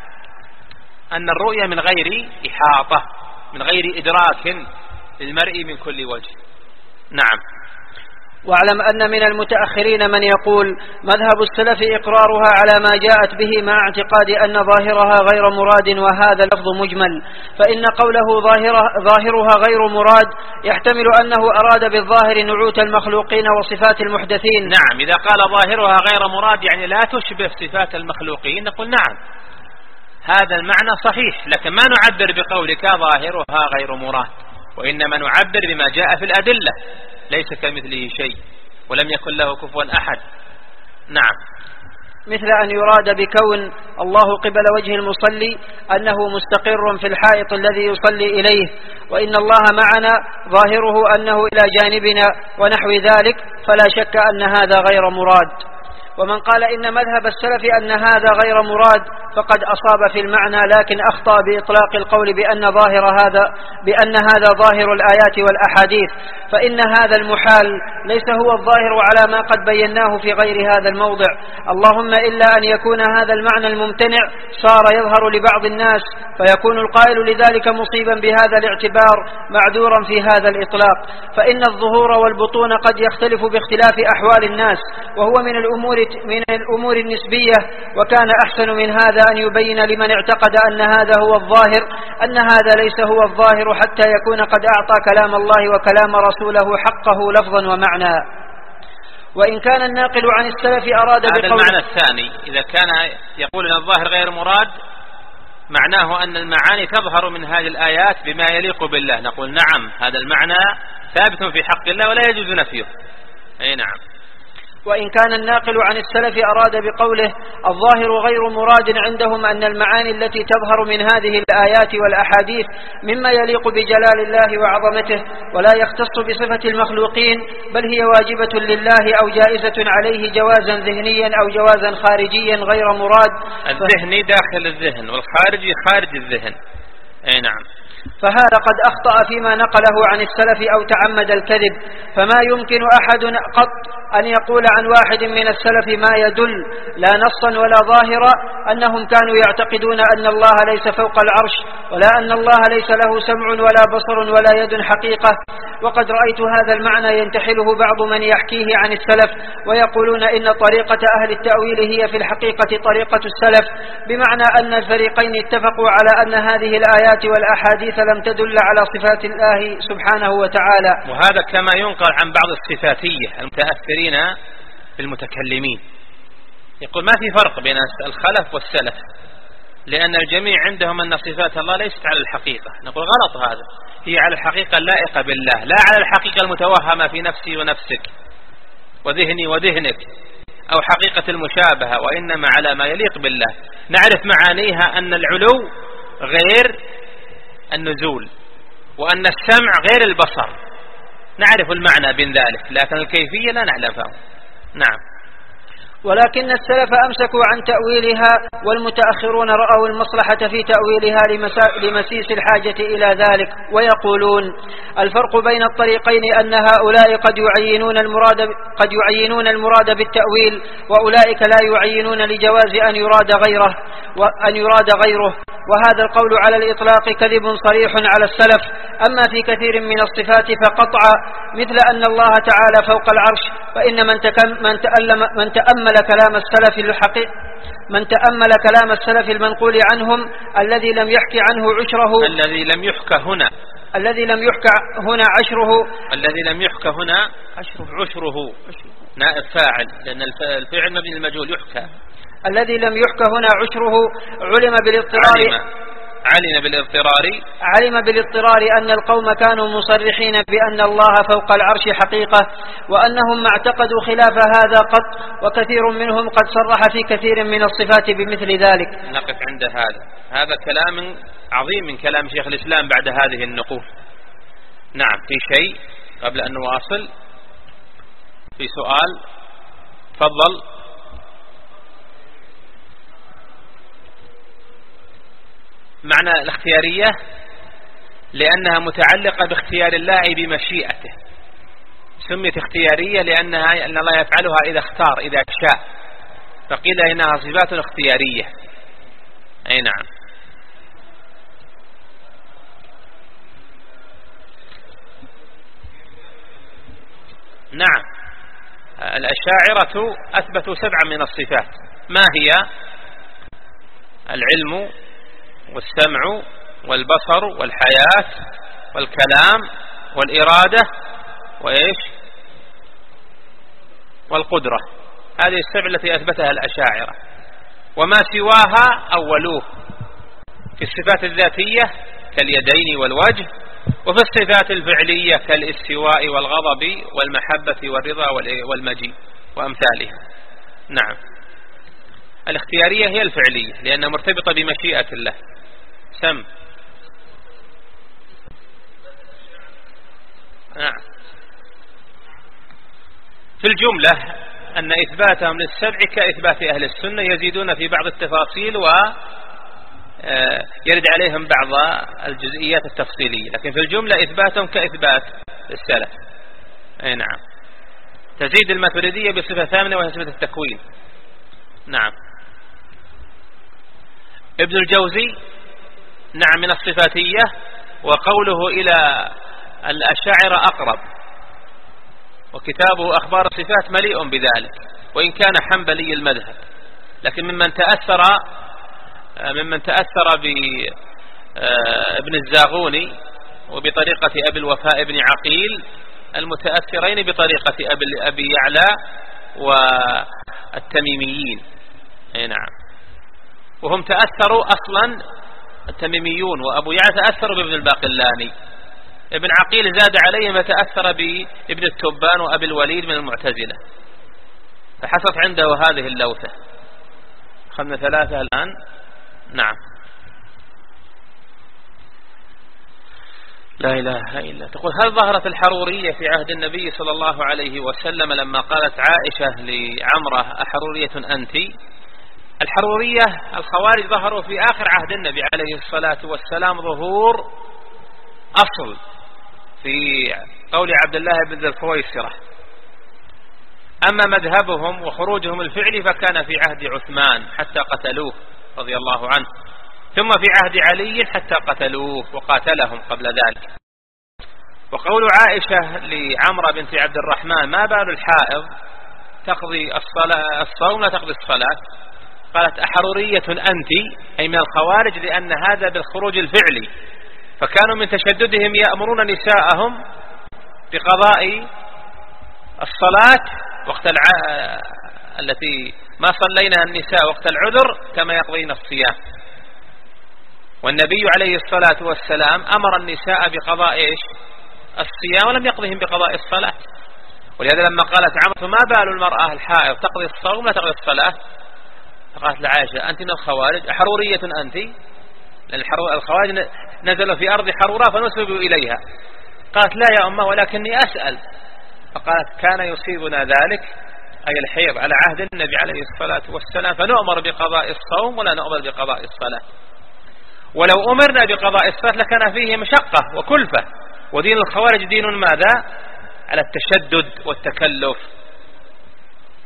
أن الرؤية من غير إحاطة، من غير إدراك للمرئي من كل وجه. نعم. واعلم أن من المتأخرين من يقول مذهب السلف إقرارها على ما جاءت به مع اعتقاد أن ظاهرها غير مراد، وهذا لفظ مجمل، فإن قوله ظاهرها, ظاهرها غير مراد يحتمل أنه أراد بالظاهر نعوت المخلوقين وصفات المحدثين. نعم. إذا قال ظاهرها غير مراد يعني لا تشبه صفات المخلوقين، نقول نعم هذا المعنى صحيح، لكن ما نعبر بقولك ظاهرها غير مراد، وإنما نعبر بما جاء في الأدلة، ليس كمثله شيء ولم يكن له كفوا أحد. نعم. مثل أن يراد بكون الله قبل وجه المصلي أنه مستقر في الحائط الذي يصلي إليه، وإن الله معنا ظاهره أنه إلى جانبنا ونحو ذلك، فلا شك أن هذا غير مراد. ومن قال إن مذهب السلف أن هذا غير مراد فقد أصاب في المعنى، لكن أخطأ بإطلاق القول بأن ظاهر هذا بأن هذا ظاهر الآيات والأحاديث، فإن هذا المحال ليس هو الظاهر على ما قد بيناه في غير هذا الموضع، اللهم إلا أن يكون هذا المعنى الممتنع صار يظهر لبعض الناس، فيكون القائل لذلك مصيبا بهذا الاعتبار معذورا في هذا الإطلاق، فإن الظهور والبطون قد يختلف باختلاف أحوال الناس، وهو من الأمور من الأمور النسبية، وكان أحسن من هذا أن يبين لمن اعتقد أن هذا هو الظاهر أن هذا ليس هو الظاهر، حتى يكون قد أعطى كلام الله وكلام رسوله حقه لفظا ومعنى. وإن كان الناقل عن السلف أراد هذا بقول المعنى الثاني، إذا كان يقول أن الظاهر غير مراد معناه أن المعاني تظهر من هذه الآيات بما يليق بالله، نقول نعم هذا المعنى ثابت في حق الله ولا يجوز نفيه. أي نعم. وإن كان الناقل عن السلف أراد بقوله الظاهر غير مراد عندهم أن المعاني التي تظهر من هذه الآيات والأحاديث مما يليق بجلال الله وعظمته ولا يختص بصفة المخلوقين، بل هي واجبة لله أو جائزة عليه جوازا ذهنيا أو جوازا خارجيا غير مراد. الذهني داخل الذهن والخارجي خارج الذهن. أي نعم. فهذا قد أخطأ فيما نقله عن السلف أو تعمد الكذب، فما يمكن أحد قط أن يقول عن واحد من السلف ما يدل لا نصا ولا ظاهرا أنهم كانوا يعتقدون أن الله ليس فوق العرش، ولا أن الله ليس له سمع ولا بصر ولا يد حقيقة. وقد رأيت هذا المعنى ينتحله بعض من يحكيه عن السلف ويقولون إن طريقة أهل التأويل هي في الحقيقة طريقة السلف، بمعنى أن الفريقين اتفقوا على أن هذه الآيات والأحاديث لم تدل على صفات الله سبحانه وتعالى. وهذا كما ينقل عن بعض الصفاتية المتأثرين بالمتكلمين، يقول ما في فرق بين الخلف والسلف، لأن الجميع عندهم أن صفات الله ليست على الحقيقة. نقول غلط، هذا هي على الحقيقة اللائقة بالله، لا على الحقيقة المتوهمة في نفسي ونفسك وذهني وذهنك أو حقيقة المشابهة، وإنما على ما يليق بالله. نعرف معانيها أن العلو غير النزول، وأن السمع غير البصر، نعرف المعنى بين ذلك، لكن الكيفية لا نعلمها. نعم. ولكن السلف أمسكوا عن تأويلها، والمتأخرون رأوا المصلحة في تأويلها لمسيس الحاجة إلى ذلك، ويقولون الفرق بين الطريقين أن هؤلاء قد يعينون المراد قد يعينون المراد بالتأويل، وأولئك لا يعينون لجواز أن يراد غيره وأن يراد غيره وهذا القول على الإطلاق كذب صريح على السلف. أما في كثير من الصفات فقطع، مثل أن الله تعالى فوق العرش، فإن من, من, تألم من تأمل كلام السلف الحقيقي من تأمل كلام السلف المنقول عنهم الذي لم يحكي عنه عشره الذي لم يحكى هنا الذي لم يحكى هنا عشره الذي لم يحكى هنا عشره عشره نائب فاعل، لأن الفعل مبني للمجهول يحكى. الذي لم يحكى هنا عشره علم بالاضطرار علم, علم بالاضطرار علم بالاضطرار أن القوم كانوا مصرحين بأن الله فوق العرش حقيقة، وأنهم ما اعتقدوا خلاف هذا قط، وكثير منهم قد صرح في كثير من الصفات بمثل ذلك. نقف عند هذا. هذا كلام عظيم من كلام شيخ الإسلام بعد هذه النقول. نعم، في شيء قبل أن نواصل؟ في سؤال؟ تفضل. معنى الاختيارية لأنها متعلقة باختيار الله بمشيئته، سميت اختيارية لأنها أن الله يفعلها إذا اختار، إذا شاء، فقيل إنها صفات اختيارية. أي نعم. نعم، الأشاعرة أثبتوا سبعة من الصفات. ما هي؟ العلم والسمع والبصر والحياة والكلام والإرادة وإيش والقدرة. هذه السبع التي أثبتها الأشاعرة، وما سواها أولوه في الصفات الذاتية كاليدين والوجه، وفي الصفات الفعلية كالاستواء والغضب والمحبة والرضا والمجيء وأمثالها. نعم، الاختيارية هي الفعلية لأنها مرتبطة بمشيئة الله. سم. نعم. في الجملة أن إثباتهم للسبع كإثبات أهل السنة، يزيدون في بعض التفاصيل ويرد عليهم بعض الجزئيات التفصيلية، لكن في الجملة إثباتهم كإثبات السلف. أي نعم. تزيد الماتريدية بصفة ثامنة وهي صفة التكوين. نعم. ابن الجوزي نعم من الصفاتية، وقوله إلى الأشاعرة أقرب، وكتابه أخبار الصفات مليء بذلك، وإن كان حنبلي المذهب، لكن ممن تأثر ممن تأثر بابن الزاغوني وبطريقة أبي الوفاء بن عقيل، المتأثرين بطريقة أبي يعلى والتميميين. أي نعم. وهم تأثروا أصلا، التميميون وأبو يعلى تأثروا بابن الباقلاني. ابن عقيل زاد عليهم فتأثر بابن التبان وأبي الوليد من المعتزلة، فحصلت عنده هذه اللوثة. خمنا ثلاثة الآن. نعم. لا إله إلا. تقول: هل ظهرت الحرورية في عهد النبي صلى الله عليه وسلم لما قالت عائشة لعمرة: أحرورية أنت؟ الحرورية الخوارج ظهروا في آخر عهد النبي عليه الصلاة والسلام ظهور أصل في قول عبد الله بن ذي الخويصرة. أما مذهبهم وخروجهم الفعلي فكان في عهد عثمان حتى قتلوه رضي الله عنه، ثم في عهد علي حتى قتلوه وقاتلهم قبل ذلك. وقول عائشة لعمرة بنت عبد الرحمن: ما بال الحائض تقضي الصلاة الصوم لا تقضي الصلاة؟ قالت: أحرورية أنت؟ أي من الخوارج، لأن هذا بالخروج الفعلي، فكانوا من تشددهم يأمرون نساءهم بقضاء الصلاة وقت الع... التي ما صلينا النساء وقت العذر كما يقضين الصيام. والنبي عليه الصلاة والسلام أمر النساء بقضاء إيش؟ الصيام، ولم يقضهم بقضاء الصلاة. ولهذا لما قالت عمرة: ما بال المرأة الحائض تقضي الصوم لا تقضي الصلاة؟ فقالت لعائشة: أنت من الخوارج؟ أحرورية أنت؟ لأن الخوارج نزلوا في أرض حرورة فنسبوا إليها. قالت: لا يا أمه، ولكني أسأل. فقالت: كان يصيبنا ذلك، أي الحيض، على عهد النبي عليه الصلاة والسلام، فنؤمر بقضاء الصوم ولا نؤمر بقضاء الصلاة. ولو أمرنا بقضاء الصلاة لكان فيه مشقة وكلفة، ودين الخوارج دين ماذا؟ على التشدد والتكلف.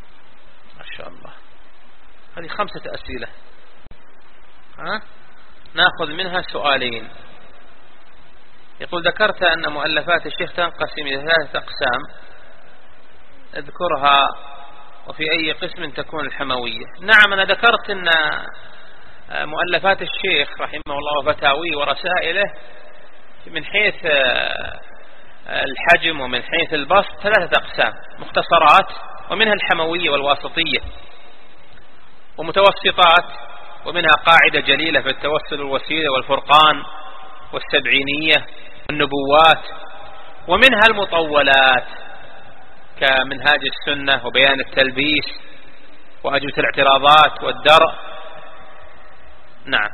ما شاء الله. هذه خمسة أسئلة. ها؟ نأخذ منها سؤالين. يقول ذكرت أن مؤلفات الشيخ تنقسم إلى ثلاثة أقسام، اذكرها وفي أي قسم تكون الحموية. نعم، أنا ذكرت أن مؤلفات الشيخ رحمه الله وفتاويه ورسائله من حيث الحجم ومن حيث البسط ثلاثة أقسام: مختصرات، ومنها الحموية والواسطية، ومتوسطات، ومنها قاعدة جليلة في التوسل والوسيلة والفرقان والسبعينية والنبوات، ومنها المطولات كمنهاج السنة وبيان التلبيس وأجوبة الاعتراضات والدرء. نعم.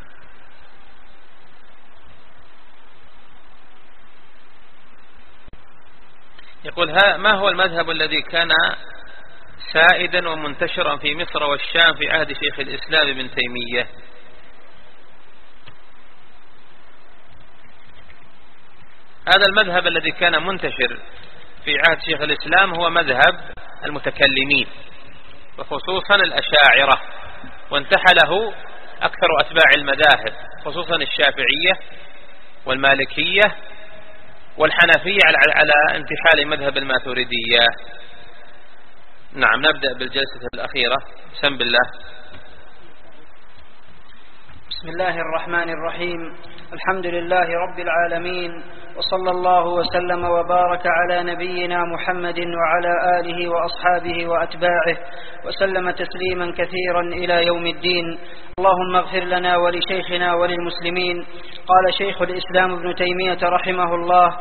يقول ما هو المذهب الذي كان سائدا ومنتشرا في مصر والشام في عهد شيخ الإسلام ابن تيمية؟ هذا المذهب الذي كان منتشر في عهد شيخ الإسلام هو مذهب المتكلمين وخصوصا الأشاعرة، وانتحله أكثر أتباع المذاهب خصوصا الشافعية والمالكية والحنفية على انتحال مذهب الماتريدية. نعم، نبدأ بالجلسة الأخيرة. بسم الله. بسم الله الرحمن الرحيم. الحمد لله رب العالمين، وصلى الله وسلم وبارك على نبينا محمد وعلى آله وأصحابه وأتباعه وسلم تسليما كثيرا إلى يوم الدين. اللهم اغفر لنا ولشيخنا وللمسلمين. قال شيخ الإسلام ابن تيمية رحمه الله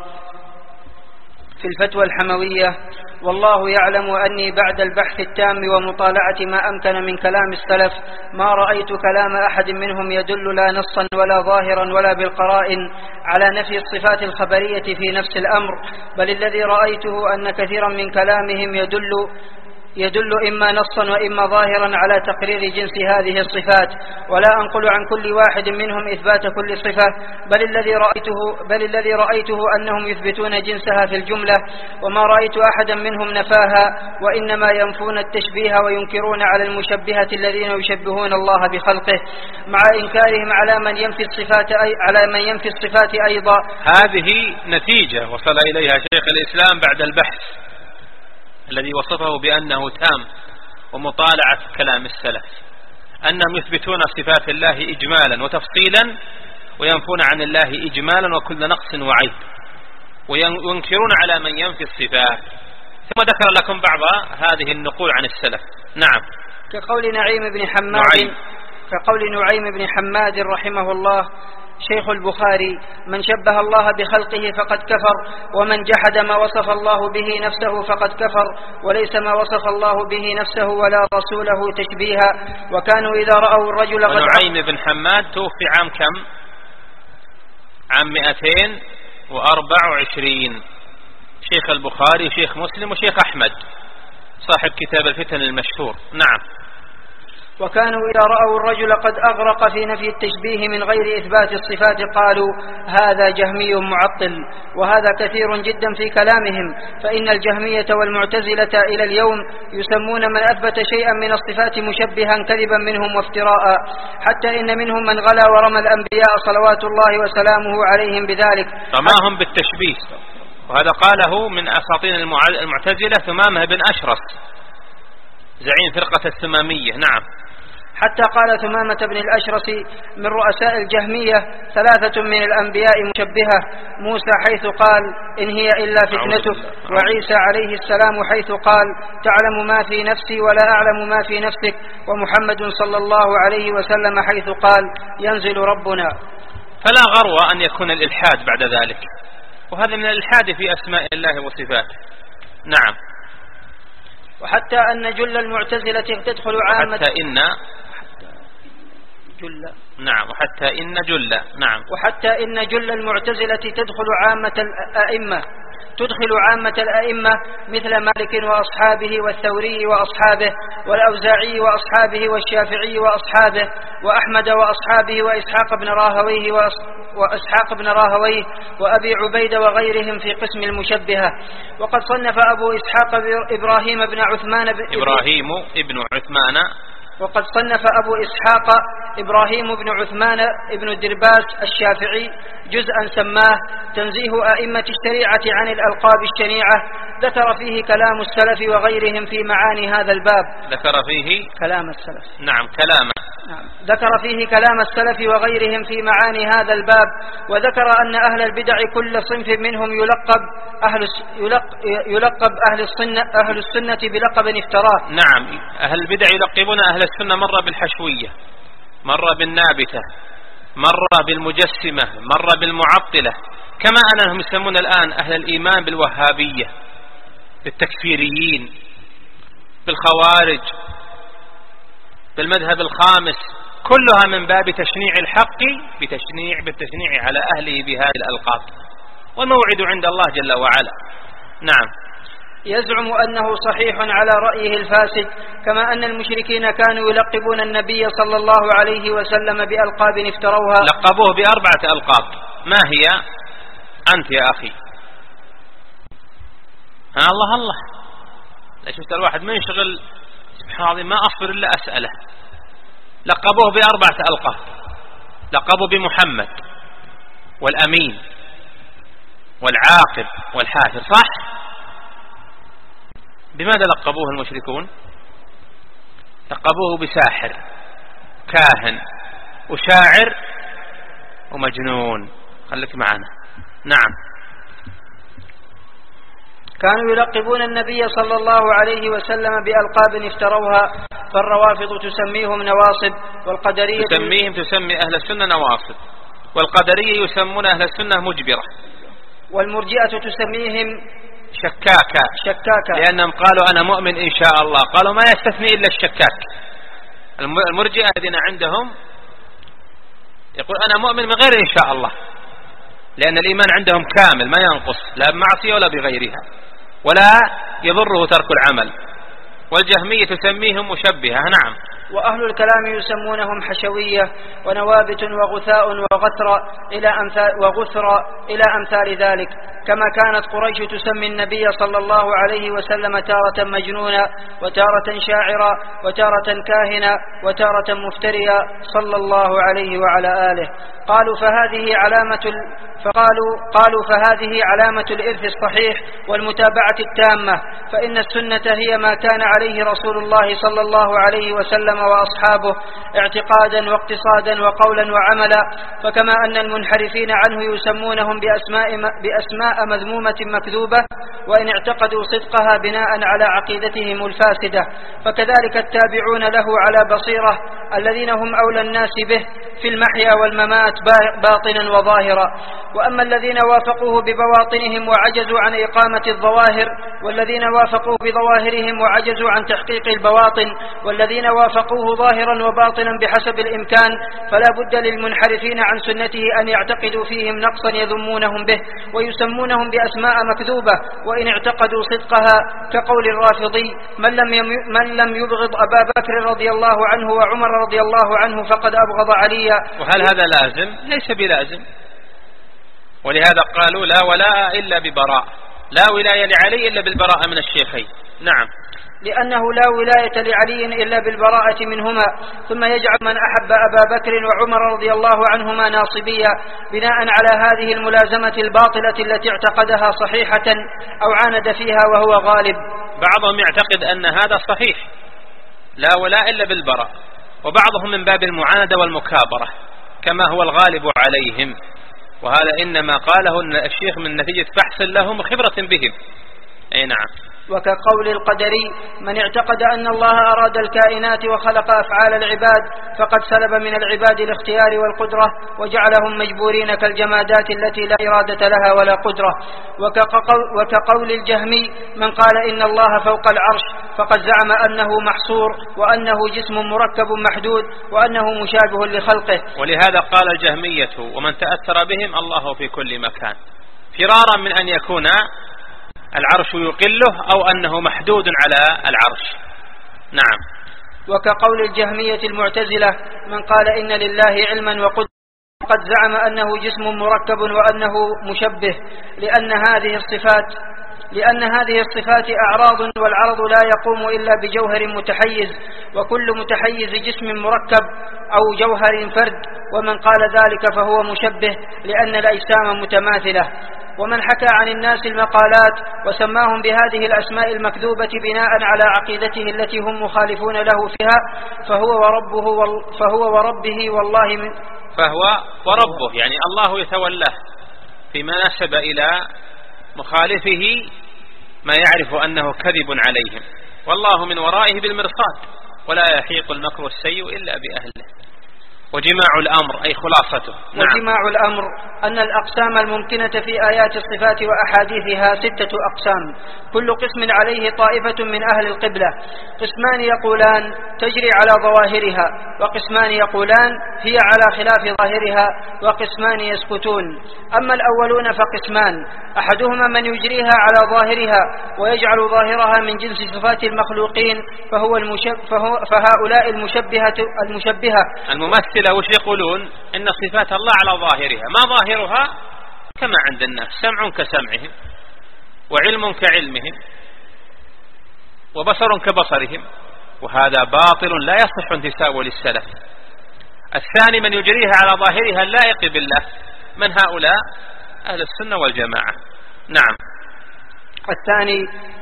في الفتوى الحموية: والله يعلم أني بعد البحث التام ومطالعة ما أمكن من كلام السلف ما رأيت كلام أحد منهم يدل لا نصا ولا ظاهرا ولا بالقرائن على نفي الصفات الخبرية في نفس الأمر، بل الذي رأيته أن كثيرا من كلامهم يدل يدل إما نصا وإما ظاهرا على تقرير جنس هذه الصفات، ولا أنقل عن كل واحد منهم إثبات كل صفة، بل الذي رأيته, بل الذي رأيته أنهم يثبتون جنسها في الجملة، وما رأيت أحدا منهم نفاها، وإنما ينفون التشبيه وينكرون على المشبهة الذين يشبهون الله بخلقه، مع إنكارهم على من ينفي الصفات أي على من ينفي الصفات أيضا. هذه نتيجة وصل إليها شيخ الإسلام بعد البحث الذي وصفه بأنه تام ومطالعة كلام السلف، أنهم يثبتون صفات الله إجمالا وتفصيلا وينفون عن الله إجمالا وكل نقص وعيب، وينكرون على من ينفي الصفات. ثم ذكر لكم بعض هذه النقول عن السلف. نعم. كقول نعيم بن حماد نعيم. كقول نعيم بن حماد رحمه الله شيخ البخاري: من شبه الله بخلقه فقد كفر، ومن جحد ما وصف الله به نفسه فقد كفر، وليس ما وصف الله به نفسه ولا رسوله تشبيها. وكانوا إذا رأوا الرجل قد ونعيم بن حماد توفي عام كم؟ عام مئتين وأربع وعشرين. شيخ البخاري شيخ مسلم وشيخ أحمد صاحب كتاب الفتن المشهور. نعم. وكانوا إذا رأوا الرجل قد أغرق في نفي التشبيه من غير إثبات الصفات قالوا هذا جهمي معطل، وهذا كثير جدا في كلامهم، فإن الجهمية والمعتزلة إلى اليوم يسمون من أثبت شيئا من الصفات مشبها كذبا منهم وافتراء، حتى إن منهم من غلا ورمى الأنبياء صلوات الله وسلامه عليهم بذلك، رماهم بالتشبيه، وهذا قاله من أساطين المعتزلة ثمامة بن أشرس زعيم فرقة الثمامية. نعم. حتى قال ثمامة بن الأشرس من رؤساء الجهمية: ثلاثة من الأنبياء مشبهة، موسى حيث قال إن هي إلا فتنتك، وعيسى عليه السلام حيث قال تعلم ما في نفسي ولا أعلم ما في نفسك، ومحمد صلى الله عليه وسلم حيث قال ينزل ربنا. فلا غرو أن يكون الإلحاد بعد ذلك، وهذا من الإلحاد في أسماء الله وصفاته. نعم. وحتى أن جل المعتزلة تدخل عامة وحتى إن جل نعم وحتى إن جل نعم وحتى إن جل المعتزلة تدخل عامة الأئمة تدخل عامة الأئمة مثل مالك وأصحابه والثوري وأصحابه والأوزاعي وأصحابه والشافعي وأصحابه وأحمد وأصحابه وإسحاق بن راهويه وإسحاق بن راهويه وأبي عبيد وغيرهم في قسم المشبهة. وقد صنف أبو إسحاق إبراهيم بن عثمان إبراهيم ابن عثمان وقد صنف أبو إسحاق إبراهيم بن عثمان بن الدرباس الشافعي جزءا سماه تنزيه أئمة الشريعة عن الألقاب الشنيعة، ذكر فيه كلام السلف وغيرهم في معاني هذا الباب. ذكر فيه كلام السلف. نعم كلامه. نعم. ذكر فيه كلام السلف وغيرهم في معاني هذا الباب، وذكر أن أهل البدع كل صنف منهم يلقب أهل يلقب أهل السنة أهل السنة بلقب افتراه. نعم، أهل البدع يلقبون أهل السنة مرة بالحشوية، مرة بالنابتة، مرة بالمجسمة، مرة بالمعطلة، كما أنهم يسمون الآن أهل الإيمان بالوهابية، بالتكفيريين، بالخوارج، بالمذهب الخامس، كلها من باب تشنيع الحق بتشنيع بالتشنيع على أهله بهذه الألقاب، والموعد عند الله جل وعلا. نعم. يزعم أنه صحيح على رأيه الفاسد، كما أن المشركين كانوا يلقبون النبي صلى الله عليه وسلم بألقاب افتروها. لقبوه بأربعة ألقاب، ما هي؟ أنت يا أخي. ها الله الله، لا شفت الواحد ما ينشغل، سبحان الله ما أصبر إلا أسأله. لقبوه بأربعة ألقاب، لقبوا بمحمد والأمين والعاقب والحافظ، صح؟ بماذا لقبوه المشركون؟ لقبوه بساحر، كاهن، وشاعر، ومجنون. خليك معنا. نعم. كانوا يلقبون النبي صلى الله عليه وسلم بألقاب افتروها، فالروافض تسميهم نواصب، والقدرية تسميهم تسمي أهل السنة نواصب، والقدرية يسمون أهل السنة مجبرة، والمرجئة تسميهم شكاكا شكاكا لأنهم قالوا أنا مؤمن إن شاء الله، قالوا ما يستثني إلا الشكاك. المرجئة الذين عندهم يقول أنا مؤمن من غير إن شاء الله، لأن الإيمان عندهم كامل ما ينقص لا بمعصية ولا بغيرها، ولا يضره ترك العمل. والجهمية تسميهم مشبهة. نعم. وأهل الكلام يسمونهم حشوية ونوابت وغثاء وغثر إلى أمثال وغثر إلى أمثال ذلك، كما كانت قريش تسمي النبي صلى الله عليه وسلم تارة مجنونا، وتارة شاعرا، وتارة كاهنا، وتارة مفتريا صلى الله عليه وعلى آله. قالوا فهذه علامة ال... فقالوا قالوا فهذه علامة الإرث الصحيح والمتابعة التامة، فإن السنة هي ما كان عليه رسول الله صلى الله عليه وسلم وأصحابه اعتقادا واقتصادا وقولا وعملا، فكما أن المنحرفين عنه يسمونهم بأسماء, بأسماء مذمومة مكذوبة وإن اعتقدوا صدقها بناء على عقيدتهم الفاسدة، فكذلك التابعون له على بصيرة الذين هم أولى الناس به في المحيا والممات باطنا وظاهرا. وأما الذين وافقوه ببواطنهم وعجزوا عن إقامة الظواهر، والذين وافقوه بظواهرهم وعجزوا عن تحقيق البواطن، والذين وافقوه ظاهرا وباطنا بحسب الإمكان، فلا بد للمنحرفين عن سنته أن يعتقدوا فيهم نقصا يذمونهم به ويسمونهم بأسماء مكذوبة وإن اعتقدوا صدقها، كقول الرافضي من لم, من لم يبغض أبا بكر رضي الله عنه وعمر رضي الله عنه فقد أبغض عليا. وهل هذا لازم؟ ليس بلازم، ولهذا قالوا لا ولاء إلا ببراء، لا ولاية لعلي إلا بالبراءة من الشيخين. نعم. لأنه لا ولاية لعلي إلا بالبراءة منهما، ثم يجعل من أحب أبا بكر وعمر رضي الله عنهما ناصبيا بناء على هذه الملازمة الباطلة التي اعتقدها صحيحة أو عاند فيها وهو غالب. بعضهم يعتقد أن هذا صحيح لا ولاء إلا بالبراء، وبعضهم من باب المعاندة والمكابرة كما هو الغالب عليهم، وهذا إنما قاله الشيخ من نتيجة بحث لهم خبرة بهم. أي نعم. وكقول القدري من اعتقد أن الله أراد الكائنات وخلق أفعال العباد فقد سلب من العباد الاختيار والقدرة وجعلهم مجبورين كالجمادات التي لا إرادة لها ولا قدرة. وكقول الجهمي من قال إن الله فوق العرش فقد زعم أنه محصور وأنه جسم مركب محدود وأنه مشابه لخلقه. ولهذا قال الجهمية ومن تأثر بهم الله في كل مكان، فرارا من أن يكون العرش يقله أو أنه محدود على العرش. نعم. وكقول الجهمية المعتزلة من قال إن لله علما وقدرة قد زعم أنه جسم مركب وأنه مشبه، لأن هذه الصفات لأن هذه الصفات أعراض، والعرض لا يقوم إلا بجوهر متحيز، وكل متحيز جسم مركب أو جوهر فرد، ومن قال ذلك فهو مشبه لأن الأجسام متماثلة. ومن حكى عن الناس المقالات وسماهم بهذه الأسماء المكذوبة بناء على عقيدته التي هم مخالفون له فيها فهو وربه, وال فهو وربه والله من فهو وربه يعني الله يتولاه فيما نسب إلى مخالفه ما يعرف أنه كذب عليهم، والله من ورائه بالمرصاد ولا يحيق المكر السيء إلا بأهله. وجماع الأمر أي خلاصته. نعم. وجماع الأمر أن الأقسام الممكنة في آيات الصفات وأحاديثها ستة أقسام، كل قسم عليه طائفة من أهل القبلة، قسمان يقولان تجري على ظواهرها، وقسمان يقولان هي على خلاف ظاهرها، وقسمان يسكتون. أما الأولون فقسمان، أحدهما من يجريها على ظاهرها ويجعل ظاهرها من جنس صفات المخلوقين فهو المشب فهو فهؤلاء المشبهة المشبهة الممثلة وش يقولون؟ إن صفات الله على ظاهرها، ما ظاهرها كما عند الناس، سمع كسمعهم، وعلم كعلمهم، وبصر كبصرهم، وهذا باطل لا يصح انتسابه للسلف. الثاني من يجريها على ظاهرها اللائق بالله، من هؤلاء؟ أهل السنة والجماعة. نعم. الثاني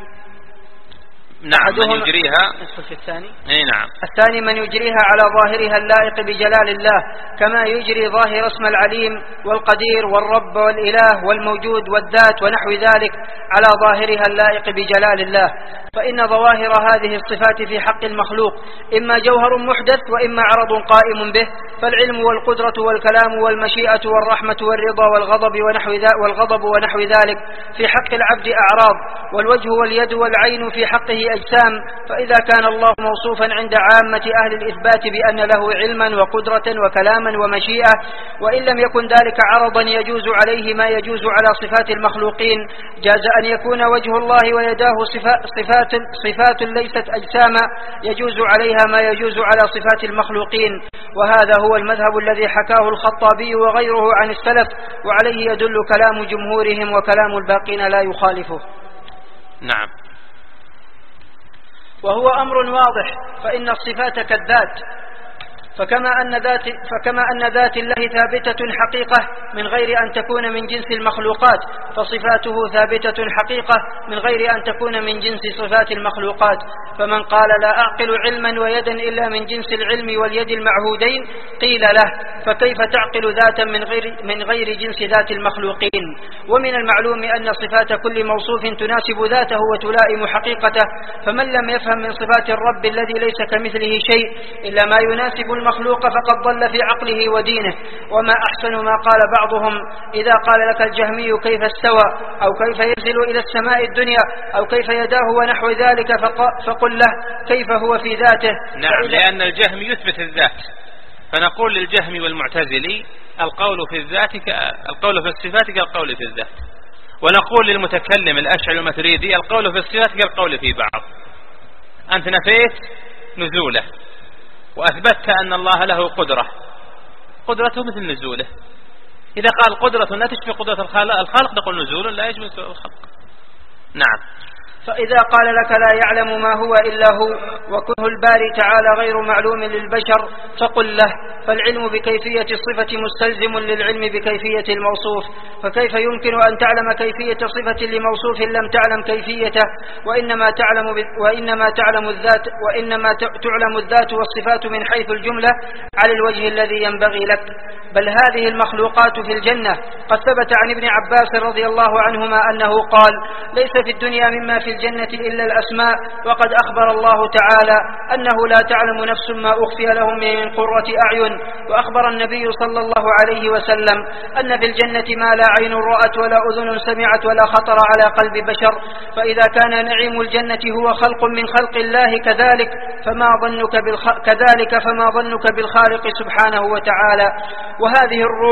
نعم من يجريها الثاني اي نعم الثاني من يجريها على ظاهرها اللائق بجلال الله، كما يجري ظاهر اسم العليم والقدير والرب والإله والموجود والذات ونحو ذلك على ظاهرها اللائق بجلال الله. فإن ظواهر هذه الصفات في حق المخلوق إما جوهر محدث وإما عرض قائم به، فالعلم والقدرة والكلام والمشيئة والرحمة والرضا والغضب ونحو ذلك والغضب ونحو ذلك في حق العبد أعراض، والوجه واليد والعين في حقه أجسام. فإذا كان الله موصوفا عند عامة أهل الإثبات بأن له علما وقدرة وكلاما ومشيئة، وإن لم يكن ذلك عرضا يجوز عليه ما يجوز على صفات المخلوقين، جاز أن يكون وجه الله ويداه صفات, صفات ليست أجساما يجوز عليها ما يجوز على صفات المخلوقين. وهذا هو المذهب الذي حكاه الخطابي وغيره عن السلف، وعليه يدل كلام جمهورهم، وكلام الباقين لا يخالفه. نعم. وهو أمر واضح، فإن الصفات كالذات، فكما أن ذات, فكما أن ذات الله ثابتة حقيقة من غير أن تكون من جنس المخلوقات، فصفاته ثابتة حقيقة من غير أن تكون من جنس صفات المخلوقات. فمن قال لا أعقل علما ويدا إلا من جنس العلم واليد المعهودين قيل له فكيف تعقل ذاتا من غير, من غير جنس ذات المخلوقين؟ ومن المعلوم أن صفات كل موصوف تناسب ذاته وتلائم حقيقته، فمن لم يفهم من صفات الرب الذي ليس كمثله شيء إلا ما يناسب المخلوق فقد ضل في عقله ودينه. وما أحسن ما قال بعضهم إذا قال لك الجهمي كيف استوى أو كيف ينزل إلى السماء الدنيا أو كيف يداه ونحو ذلك فقل له كيف هو في ذاته. نعم، لأن الجهم يثبت الذات، فنقول للجهم والمعتزلي القول في الذات القول في الصفات كالقول في الذات، ونقول للمتكلم الأشعري الماتريدي القول في الصفات كالقول في بعض. أنت نفيت نزوله وأثبتت أن الله له قدرة، قدرته مثل نزوله. إذا قال قدرة لا تشبه قدرة الخالق نقول نزول لا يشبه الخلق. نعم. فإذا قال لك لا يعلم ما هو إلا هو وكنه الباري تعالى غير معلوم للبشر فقل له فالعلم بكيفية الصفة مستلزم للعلم بكيفية الموصوف، فكيف يمكن أن تعلم كيفية صفة لموصوف لم تعلم كيفيته؟ وإنما تعلم, وإنما تعلم الذات وإنما تعلم الذات والصفات من حيث الجملة على الوجه الذي ينبغي لك. بل هذه المخلوقات في الجنة قد ثبت عن ابن عباس رضي الله عنهما أنه قال ليس في الدنيا مما في الجنة إلا الأسماء، وقد أخبر الله تعالى أنه لا تعلم نفس ما أخفي لهم من قرة أعين. وأخبر النبي صلى الله عليه وسلم أن في الجنة ما لا عين رأت ولا أذن سمعت ولا خطر على قلب بشر. فإذا كان نعيم الجنة هو خلق من خلق الله كذلك فما ظنك بالخ... كذلك فما ظنك بالخالق سبحانه وتعالى. وهذه الروح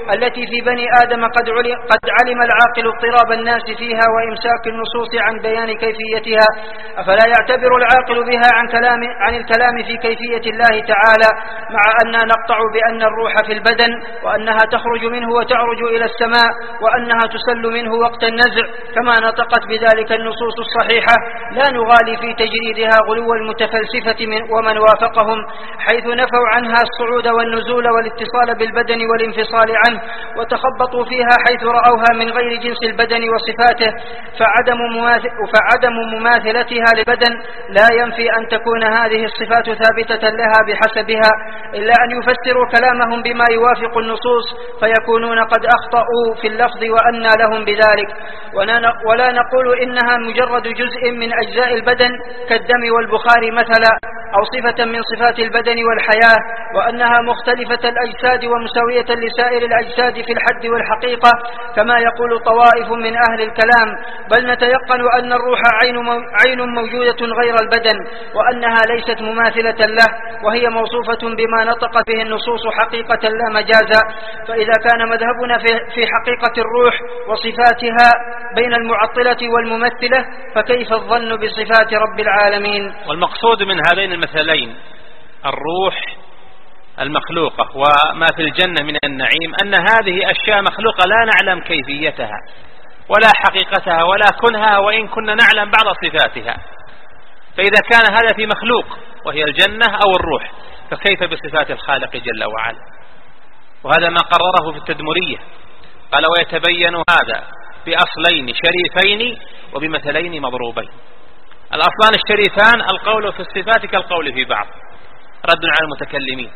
التي في بني آدم قد علم العاقل اضطراب الناس فيها وإمساك النصوص عن بيان كيفيتها، أفلا يعتبر العاقل بها عن, كلام عن الكلام في كيفية الله تعالى، مع أننا نقطع بأن الروح في البدن، وأنها تخرج منه وتعرج إلى السماء، وأنها تسل منه وقت النزع كما نطقت بذلك النصوص الصحيحة، لا نغالي في تجريدها غلو المتفلسفة من ومن وافقهم، حيث نفوا عنها الصعود والنزول والاتصال بالبدن والانفصال عنه، وتخبطوا فيها حيث رأوها من غير جنس البدن وصفاته، فعدم, مماثل فعدم مماثلتها للبدن لا ينفي أن تكون هذه الصفات ثابتة لها بحسبها، إلا أن يفسروا كلامهم بما يوافق النصوص فيكونون قد أخطأوا في اللفظ وأنى لهم بذلك، ولا نقول إنها مجرد جزء من أجزاء البدن كالدم والبخار مثلا، أو صفة من صفات البدن والحياة، وأنها مختلفة الأجساد ومساوية لسائر الأجساد في الحد والحقيقة كما يقول طوائف من أهل الكلام، بل نتيقن أن الروح عين موجودة غير البدن، وأنها ليست مماثلة له، وهي موصوفة بما نطقت به النصوص حقيقة لا مجازا. فإذا كان مذهبنا في حقيقة الروح وصفاتها بين المعطلة والممثلة، فكيف الظن بصفات رب العالمين؟ والمقصود من هذين المثلين الروح المخلوقة وما في الجنة من النعيم أن هذه أشياء مخلوقة لا نعلم كيفيتها ولا حقيقتها ولا كنها، وإن كنا نعلم بعض صفاتها. فإذا كان هذا في مخلوق وهي الجنة أو الروح، فكيف بصفات الخالق جل وعلا؟ وهذا ما قرره في التدمرية، قال ويتبين هذا بأصلين شريفين وبمثلين مضروبين. الأصلان الشريفان القول في الصفات كالقول في بعض، رد على المتكلمين،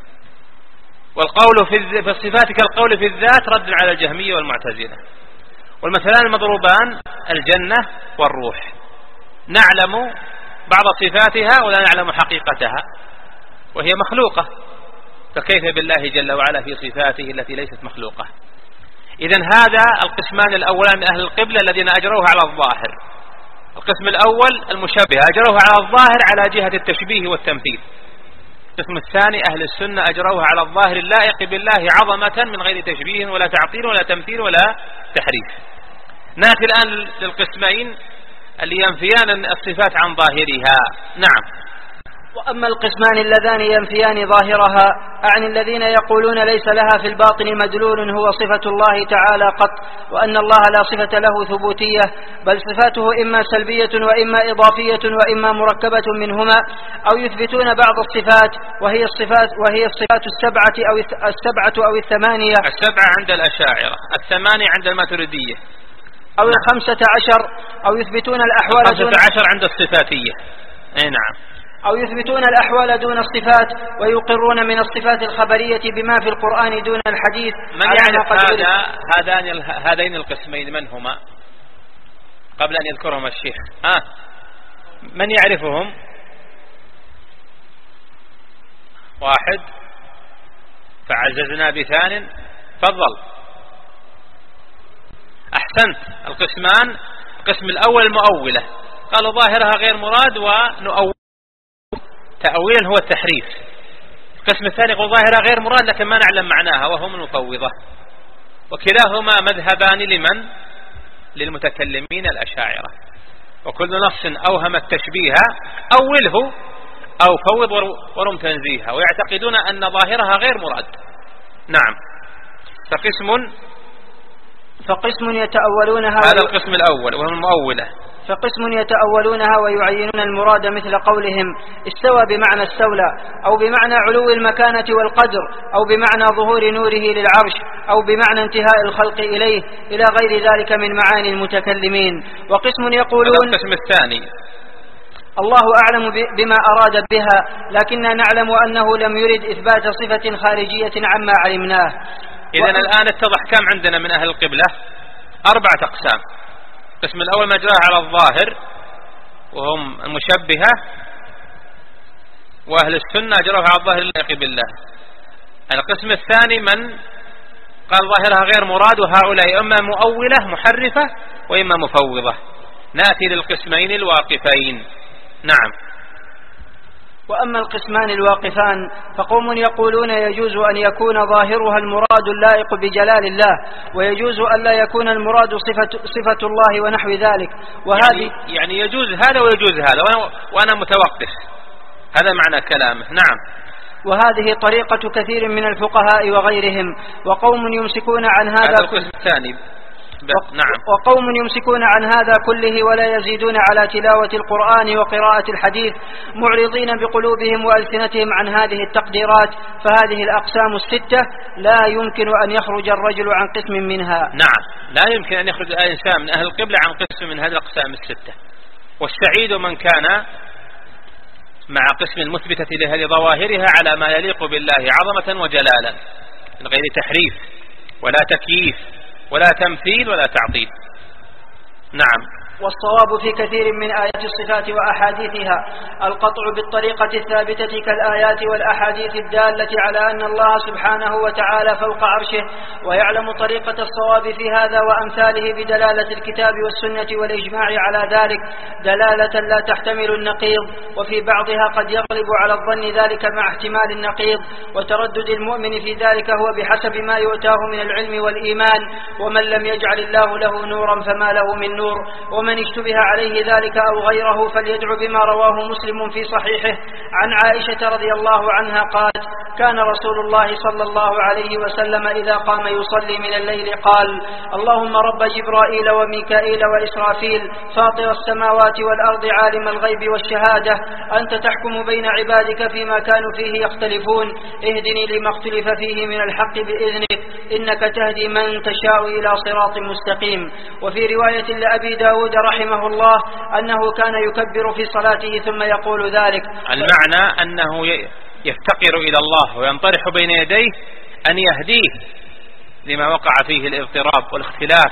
والقول في الصفات كالقول في الذات رد على الجهمية والمعتزلة. والمثلان المضروبان الجنة والروح، نعلم بعض صفاتها ولا نعلم حقيقتها وهي مخلوقة، فكيف بالله جل وعلا في صفاته التي ليست مخلوقة؟ إذن هذا القسمان الأولان من أهل القبلة الذين أجروها على الظاهر. القسم الأول المشبهة أجروها على الظاهر على جهة التشبيه والتمثيل. القسم الثاني أهل السنة أجروها على الظاهر اللائق بالله عظمة من غير تشبيه ولا تعطيل ولا تمثيل ولا تحريف. نأتي الآن للقسمين اللي ينفيان الصفات عن ظاهرها. نعم. وأما القسمان اللذان ينفيان ظاهرها، أعني الذين يقولون ليس لها في الباطن مدلول هو صفة الله تعالى قط، وأن الله لا صفة له ثبوتية، بل صفاته إما سلبية وإما إضافية وإما مركبة منهما، أو يثبتون بعض الصفات وهي الصفات وهي الصفات السبعة أو السبعة أو الثمانية. السبعة عند الأشاعرة، الثمانية عند الماتريدية، أو الخمسة عشر، أو يثبتون الأحوال دون الخمسة عشر عند الصفاتية. أي نعم. أو يثبتون الأحوال دون الصفات ويقرون من الصفات الخبرية بما في القرآن دون الحديث. من يعرف هذا هذان هذين القسمين من هما قبل أن يذكرهم الشيخ؟ ها من يعرفهم؟ واحد، فعززنا بثان. تفضل. أحسنت. القسمان، القسم الأول المؤولة، قالوا ظاهرها غير مراد ونؤول تأويل هو التحريف. القسم الثاني يقول ظاهرها غير مراد لكن ما نعلم معناها وهم المفوضة. وكلاهما مذهبان لمن؟ للمتكلمين الأشاعرة. وكل نص أوهم التشبيه أوله أو فوض ورم تنزيها، ويعتقدون أن ظاهرها غير مراد. نعم. فقسم فقسم يتأولونها، هذا القسم الأول وهم المؤولة. فقسم يتأولونها ويعينون المراد مثل قولهم استوى بمعنى استولى، أو بمعنى علو المكانة والقدر، أو بمعنى ظهور نوره للعرش، أو بمعنى انتهاء الخلق إليه، إلى غير ذلك من معاني المتكلمين. وقسم يقولون القسم الثاني الله أعلم بما أراد بها، لكننا نعلم أنه لم يرد إثبات صفة خارجية عما علمناه. إذن الآن اتضح كم عندنا من أهل القبلة؟ أربعة أقسام. القسم الأول ما جراه على الظاهر وهم المشبهة، وأهل السنة جراه على الظاهر اللائق بالله. القسم الثاني من قال ظاهرها غير مراد، وهؤلاء إما مؤولة محرفة وإما مفوضة. نأتي للقسمين الواقفين. نعم. وأما القسمان الواقفان فقوم يقولون يجوز أن يكون ظاهرها المراد اللائق بجلال الله، ويجوز أن لا يكون المراد صفة, صفة الله ونحو ذلك. وهذه يعني, يعني يجوز هذا ويجوز هذا وأنا, وأنا متوقف، هذا معنى كلامه. نعم. وهذه طريقة كثير من الفقهاء وغيرهم، وقوم يمسكون عن هذا, هذا القسم الثاني. نعم. وقوم يمسكون عن هذا كله ولا يزيدون على تلاوة القرآن وقراءة الحديث، معرضين بقلوبهم وألسنتهم عن هذه التقديرات. فهذه الأقسام الستة لا يمكن أن يخرج الرجل عن قسم منها. نعم، لا يمكن أن يخرج الإنسان من أهل القبلة عن قسم من هذه الأقسام الستة. والسعيد من كان مع قسم المثبتة لهذه ظواهرها على ما يليق بالله عظمة وجلالا من غير تحريف ولا تكييف ولا تمثيل ولا تعطيل. نعم. والصواب في كثير من آيات الصفات وأحاديثها القطع بالطريقة الثابتة كالآيات والأحاديث الدالة على أن الله سبحانه وتعالى فوق عرشه، ويعلم طريقة الصواب في هذا وأمثاله بدلالة الكتاب والسنة والإجماع على ذلك دلالة لا تحتمل النقيض، وفي بعضها قد يغلب على الظن ذلك مع احتمال النقيض، وتردد المؤمن في ذلك هو بحسب ما يؤتاه من العلم والإيمان. ومن لم يجعل الله له نورا فما له من نور. ومن اشتبه عليه ذلك أو غيره فليدعو بما رواه مسلم في صحيحه عن عائشة رضي الله عنها قالت: كان رسول الله صلى الله عليه وسلم إذا قام يصلي من الليل قال: اللهم رب جبرائيل وميكائيل وإسرافيل فاطر السماوات والأرض عالم الغيب والشهادة أنت تحكم بين عبادك فيما كانوا فيه يختلفون اهدني لما اختلف فيه من الحق بإذنك إنك تهدي من تشاء إلى صراط مستقيم. وفي رواية لأبي داود رحمه الله أنه كان يكبر في صلاته ثم يقول ذلك. المعنى أنه يفتقر إلى الله وينطرح بين يديه أن يهديه لما وقع فيه الاضطراب والاختلاف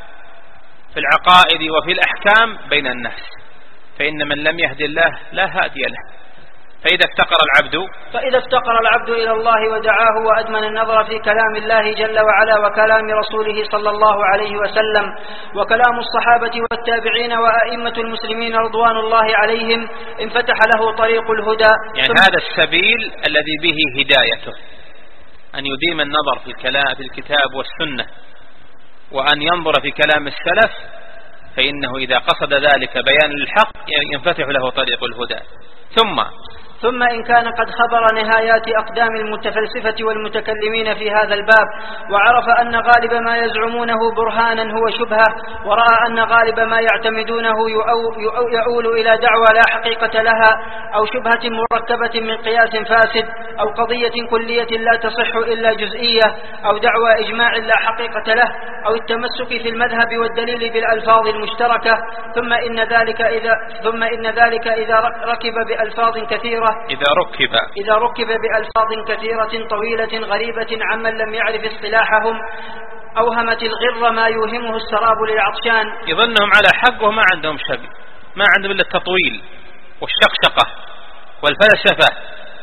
في العقائد وفي الأحكام بين الناس، فإن من لم يهدي الله لا هادي له. فإذا افتقر العبد فإذا افتقر العبد إلى الله ودعاه وأدمن النظر في كلام الله جل وعلا وكلام رسوله صلى الله عليه وسلم وكلام الصحابة والتابعين وأئمة المسلمين رضوان الله عليهم انفتح له طريق الهدى. يعني هذا السبيل الذي به هدايته، أن يديم النظر في الكلام في الكتاب والسنة وأن ينظر في كلام السلف، فإنه إذا قصد ذلك بيان الحق ينفتح له طريق الهدى. ثم ثم إن كان قد خبر نهايات أقدام المتفلسفة والمتكلمين في هذا الباب وعرف أن غالب ما يزعمونه برهانا هو شبهة، ورأى أن غالب ما يعتمدونه يؤول إلى دعوى لا حقيقة لها أو شبهة مركبة من قياس فاسد أو قضية كلية لا تصح إلا جزئية أو دعوى إجماع لا حقيقة له أو التمسك في المذهب والدليل بالألفاظ المشتركة، ثم إن ذلك إذا ثم إن ذلك إذا ركب بألفاظ كثيرة إذا ركب إذا ركب بألفاظ كثيرة طويلة غريبة عمن لم يعرف اصطلاحهم أوهمت الغر ما يوهمه السراب للعطشان. يظنهم على حق وما عندهم شبه، ما عندهم إلا التطويل والشقشقة والفلسفة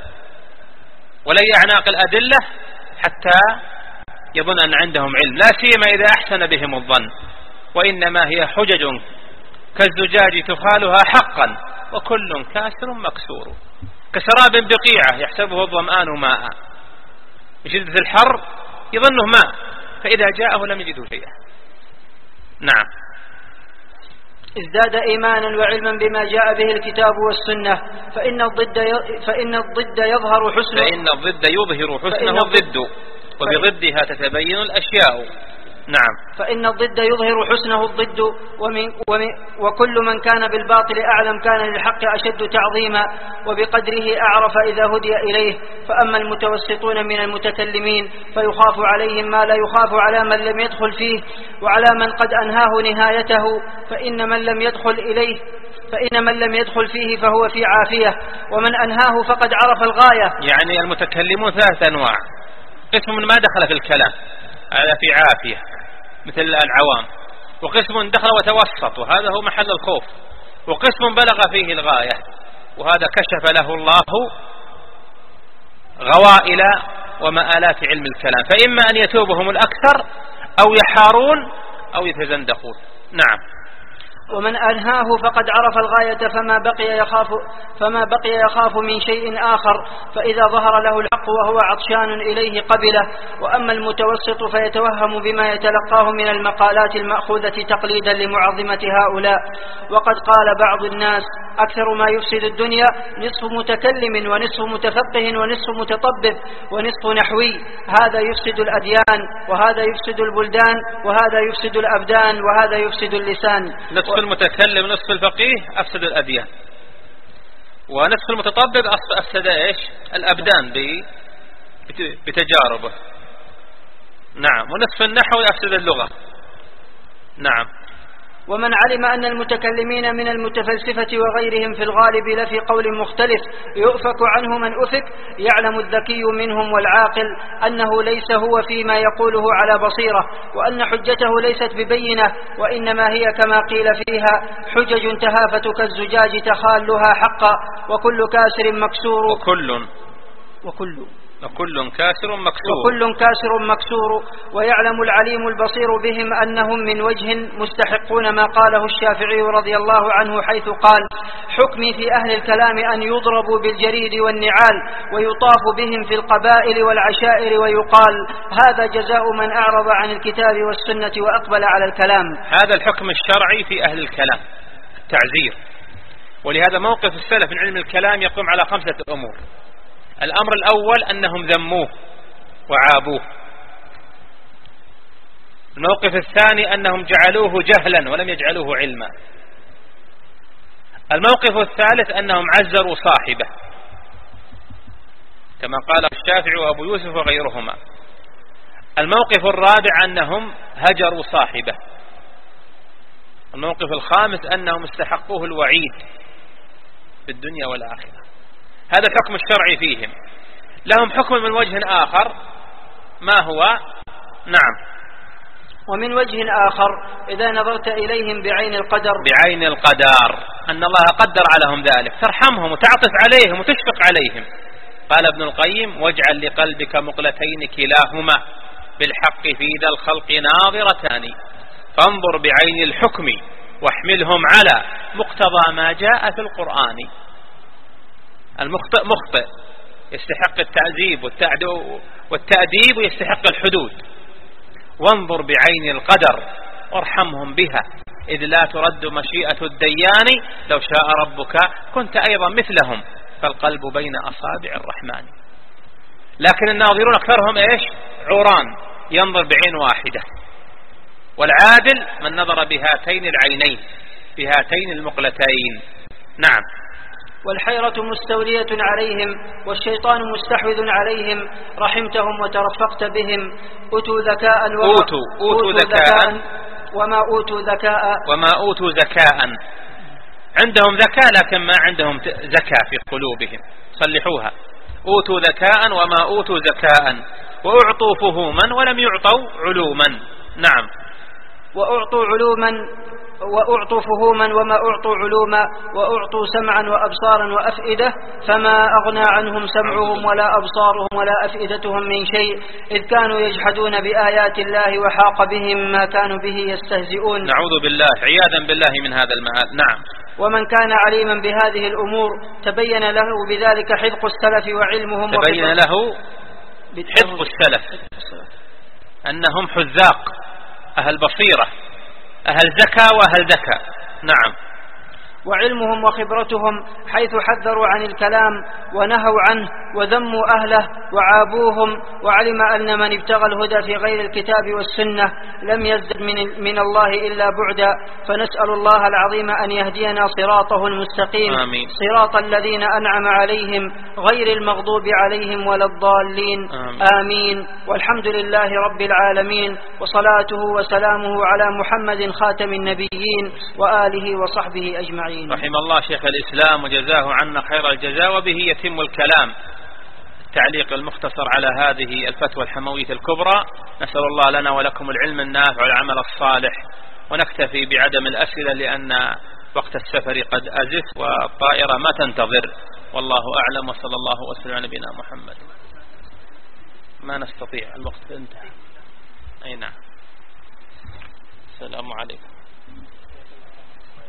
ولي أعناق الأدلة حتى يظن أن عندهم علم، لا سيما إذا أحسن بهم الظن، وإنما هي حجج كالزجاج تخالها حقا وكل كاسر مكسور كسراب بقيعة يحسبه الظمآن ماء بشدة الحر يظنه ماء فإذا جاءه لم يجده شيئا. نعم. ازداد إيمانا وعلما بما جاء به الكتاب والسنة فإن الضد فإن الضد يظهر حسنه فإن الضد يظهر حسنه الضد وبضدها تتبين الأشياء. نعم. فإن الضد يظهر حسنه الضد ومن ومن وكل من كان بالباطل أعلم كان للحق أشد تعظيما وبقدره أعرف إذا هدي إليه. فأما المتوسطون من المتكلمين فيخاف عليهم ما لا يخاف على من لم يدخل فيه وعلى من قد أنهاه نهايته، فإن من لم يدخل إليه فإن من لم يدخل فيه فهو في عافية ومن أنهاه فقد عرف الغاية. يعني المتكلمون ثلاث أنواع: قسم ما دخل في الكلام هذا في عافية مثل العوام، وقسم دخل وتوسط وهذا هو محل الخوف، وقسم بلغ فيه الغاية وهذا كشف له الله غوائل ومآلات علم الكلام، فإما أن يتوبهم الأكثر أو يحارون أو يتزندقون. نعم. ومن أنهاه فقد عرف الغاية فما بقي يخاف فما بقي يخاف من شيء آخر، فإذا ظهر له الحق وهو عطشان إليه قبله. وأما المتوسط فيتوهم بما يتلقاه من المقالات المأخوذة تقليدا لمعظمة هؤلاء. وقد قال بعض الناس: أكثر ما يفسد الدنيا نصف متكلم ونصف متفقه ونصف متطبب ونصف نحوي. هذا يفسد الأديان، وهذا يفسد البلدان، وهذا يفسد الأبدان، وهذا يفسد اللسان. نصف المتكلم نصف الفقيه أفسد الأديان، ونصف المتطبب أفسد إيش؟ الأبدان بتجاربه. نعم. ونصف النحو أفسد اللغة. نعم. ومن علم أن المتكلمين من المتفلسفة وغيرهم في الغالب لفي قول مختلف يؤفك عنه من أفك، يعلم الذكي منهم والعاقل أنه ليس هو فيما يقوله على بصيرة، وأن حجته ليست ببينة، وإنما هي كما قيل فيها: حجج تهافت كالزجاج تخالها حقا، وكل كاسر مكسور وكل وكل وكل كاسر مكسور وكل كاسر مكسور. ويعلم العليم البصير بهم أنهم من وجه مستحقون ما قاله الشافعي رضي الله عنه، حيث قال: حكمي في أهل الكلام أن يضربوا بالجريد والنعال ويطاف بهم في القبائل والعشائر، ويقال: هذا جزاء من أعرض عن الكتاب والسنة وأقبل على الكلام. هذا الحكم الشرعي في أهل الكلام، التعزير. ولهذا موقف السلف من علم الكلام يقوم على خمسة أمور. الأمر الأول أنهم ذموه وعابوه. الموقف الثاني أنهم جعلوه جهلا ولم يجعلوه علما. الموقف الثالث أنهم عزروا صاحبه كما قال الشافعي وأبو يوسف وغيرهما. الموقف الرابع أنهم هجروا صاحبه. الموقف الخامس أنهم استحقوه الوعيد في الدنيا والآخرة. هذا الحكم الشرعي فيهم. لهم حكم من وجه آخر، ما هو؟ نعم. ومن وجه آخر إذا نظرت إليهم بعين القدر بعين القدر أن الله قدر عليهم ذلك، ترحمهم وتعطف عليهم وتشفق عليهم. قال ابن القيم: واجعل لقلبك مقلتين كلاهما بالحق في ذا الخلق ناظرتان، فانظر بعين الحكم واحملهم على مقتضى ما جاء في القرآن. المخطئ مخطئ يستحق التعذيب والتأديب ويستحق الحدود. وانظر بعين القدر وارحمهم بها، إذ لا ترد مشيئة الديان، لو شاء ربك كنت أيضا مثلهم، فالقلب بين أصابع الرحمن. لكن الناظرون أكثرهم إيش؟ عوران، ينظر بعين واحدة. والعادل من نظر بهاتين العينين، بهاتين المقلتين. نعم. والحيرة مستولية عليهم، والشيطان مستحوذ عليهم، رحمتهم وترفقت بهم. أوتوا ذكاء وما أوتوا, أوتوا ذكاء وما أوتوا ذكاء وما أوتوا ذكاء. عندهم ذكاء لكن ما عندهم زكاة في قلوبهم، صلحوها. أوتوا ذكاء وما أوتوا ذكاء، وأعطوا فهوما ولم يعطوا علوما. نعم. وأعطوا علوما وأعطوا فهوما وما أعطوا علوما، وأعطوا سمعا وأبصارا وأفئدة، فما أغنى عنهم سمعهم ولا أبصارهم ولا أفئدتهم من شيء، إذ كانوا يجحدون بآيات الله وحاق بهم ما كانوا به يستهزئون. نعوذ بالله، عياذا بالله من هذا المآل. نعم. ومن كان عليما بهذه الأمور تبين له بذلك حذق السلف وعلمهم. تبين له حذق السلف أنهم حذاق، أهل بصيرة، أهل زكاة وأهل ذكاء. نعم. وعلمهم وخبرتهم، حيث حذروا عن الكلام ونهوا عنه وذموا أهله وعابوهم، وعلم أن من ابتغى الهدى في غير الكتاب والسنة لم يزدد من, من الله إلا بعدا. فنسأل الله العظيم أن يهدينا صراطه المستقيم. آمين. صراط الذين أنعم عليهم غير المغضوب عليهم ولا الضالين. آمين. آمين. والحمد لله رب العالمين، وصلاته وسلامه على محمد خاتم النبيين وآله وصحبه أجمعين. رحم الله شيخ الإسلام وجزاه عنا خير الجزاء، وبه يتم الكلام. التعليق المختصر على هذه الفتوى الحموية الكبرى. نسأل الله لنا ولكم العلم النافع والعمل الصالح، ونكتفي بعدم الأسئلة لأن وقت السفر قد أزف والطائرة ما تنتظر. والله أعلم، وصلى الله وسلم على نبينا محمد. ما نستطيع، الوقت انتهى. أي نعم. السلام عليكم.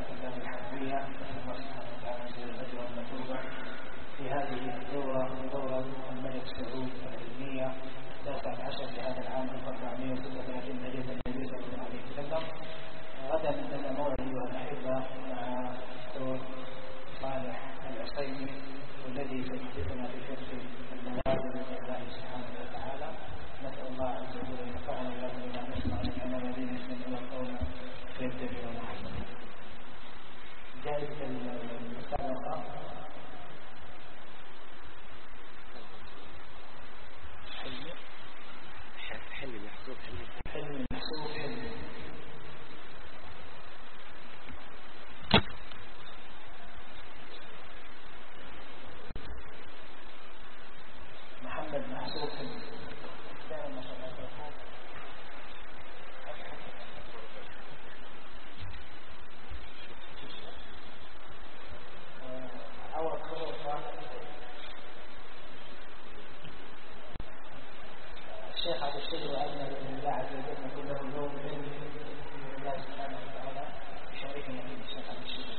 حركة الله الحربية نسأل الله سبحانه وتعالى يجزي الأجر والمثوبة في هذه الدورة دورة الملك سعود العلمية التاسعة عشر لهذا العام ألف وأربعمائة وستة وثلاثين هجرية النبي صلى الله عليه وسلم. غدا لنا موعد أيها الأحبة مع الدكتور صالح العصيمي والذي سيحدثنا في فقه المواد بإذن الله سبحانه وتعالى. نسأل الله عز وجل أن ينفعنا وإياكم بما نسمع من العلماء الذين يستمعون القول فيتبعون أحسنه. جائزة المسابقة حلم محسوب حلم محسوب حلم محمد محسوب حلم كان ما شاء الله تفوق أول خروج الشيخ عبد الشهر وأن بإذن الله عز وجل نكون له اليوم بإذن الله سبحانه وتعالى يشاركنا فيه الشيخ عبد الشهر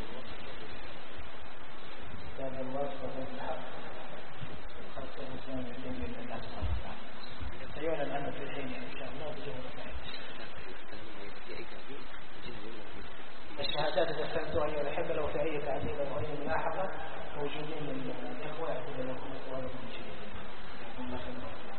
كتاب الواسطة بين الحق خلق الإسلام الدين بإذن الله سبحانه وتعالى. سيعلن عنه في الحين إن شاء الله بجهة سعيد. الشهادات إذا سألتوها أيها الأحبة لو في أي تعديل أو أي ملاحظة موجودين من الإخوة يعطون لكم إخوانكم الشهيدين.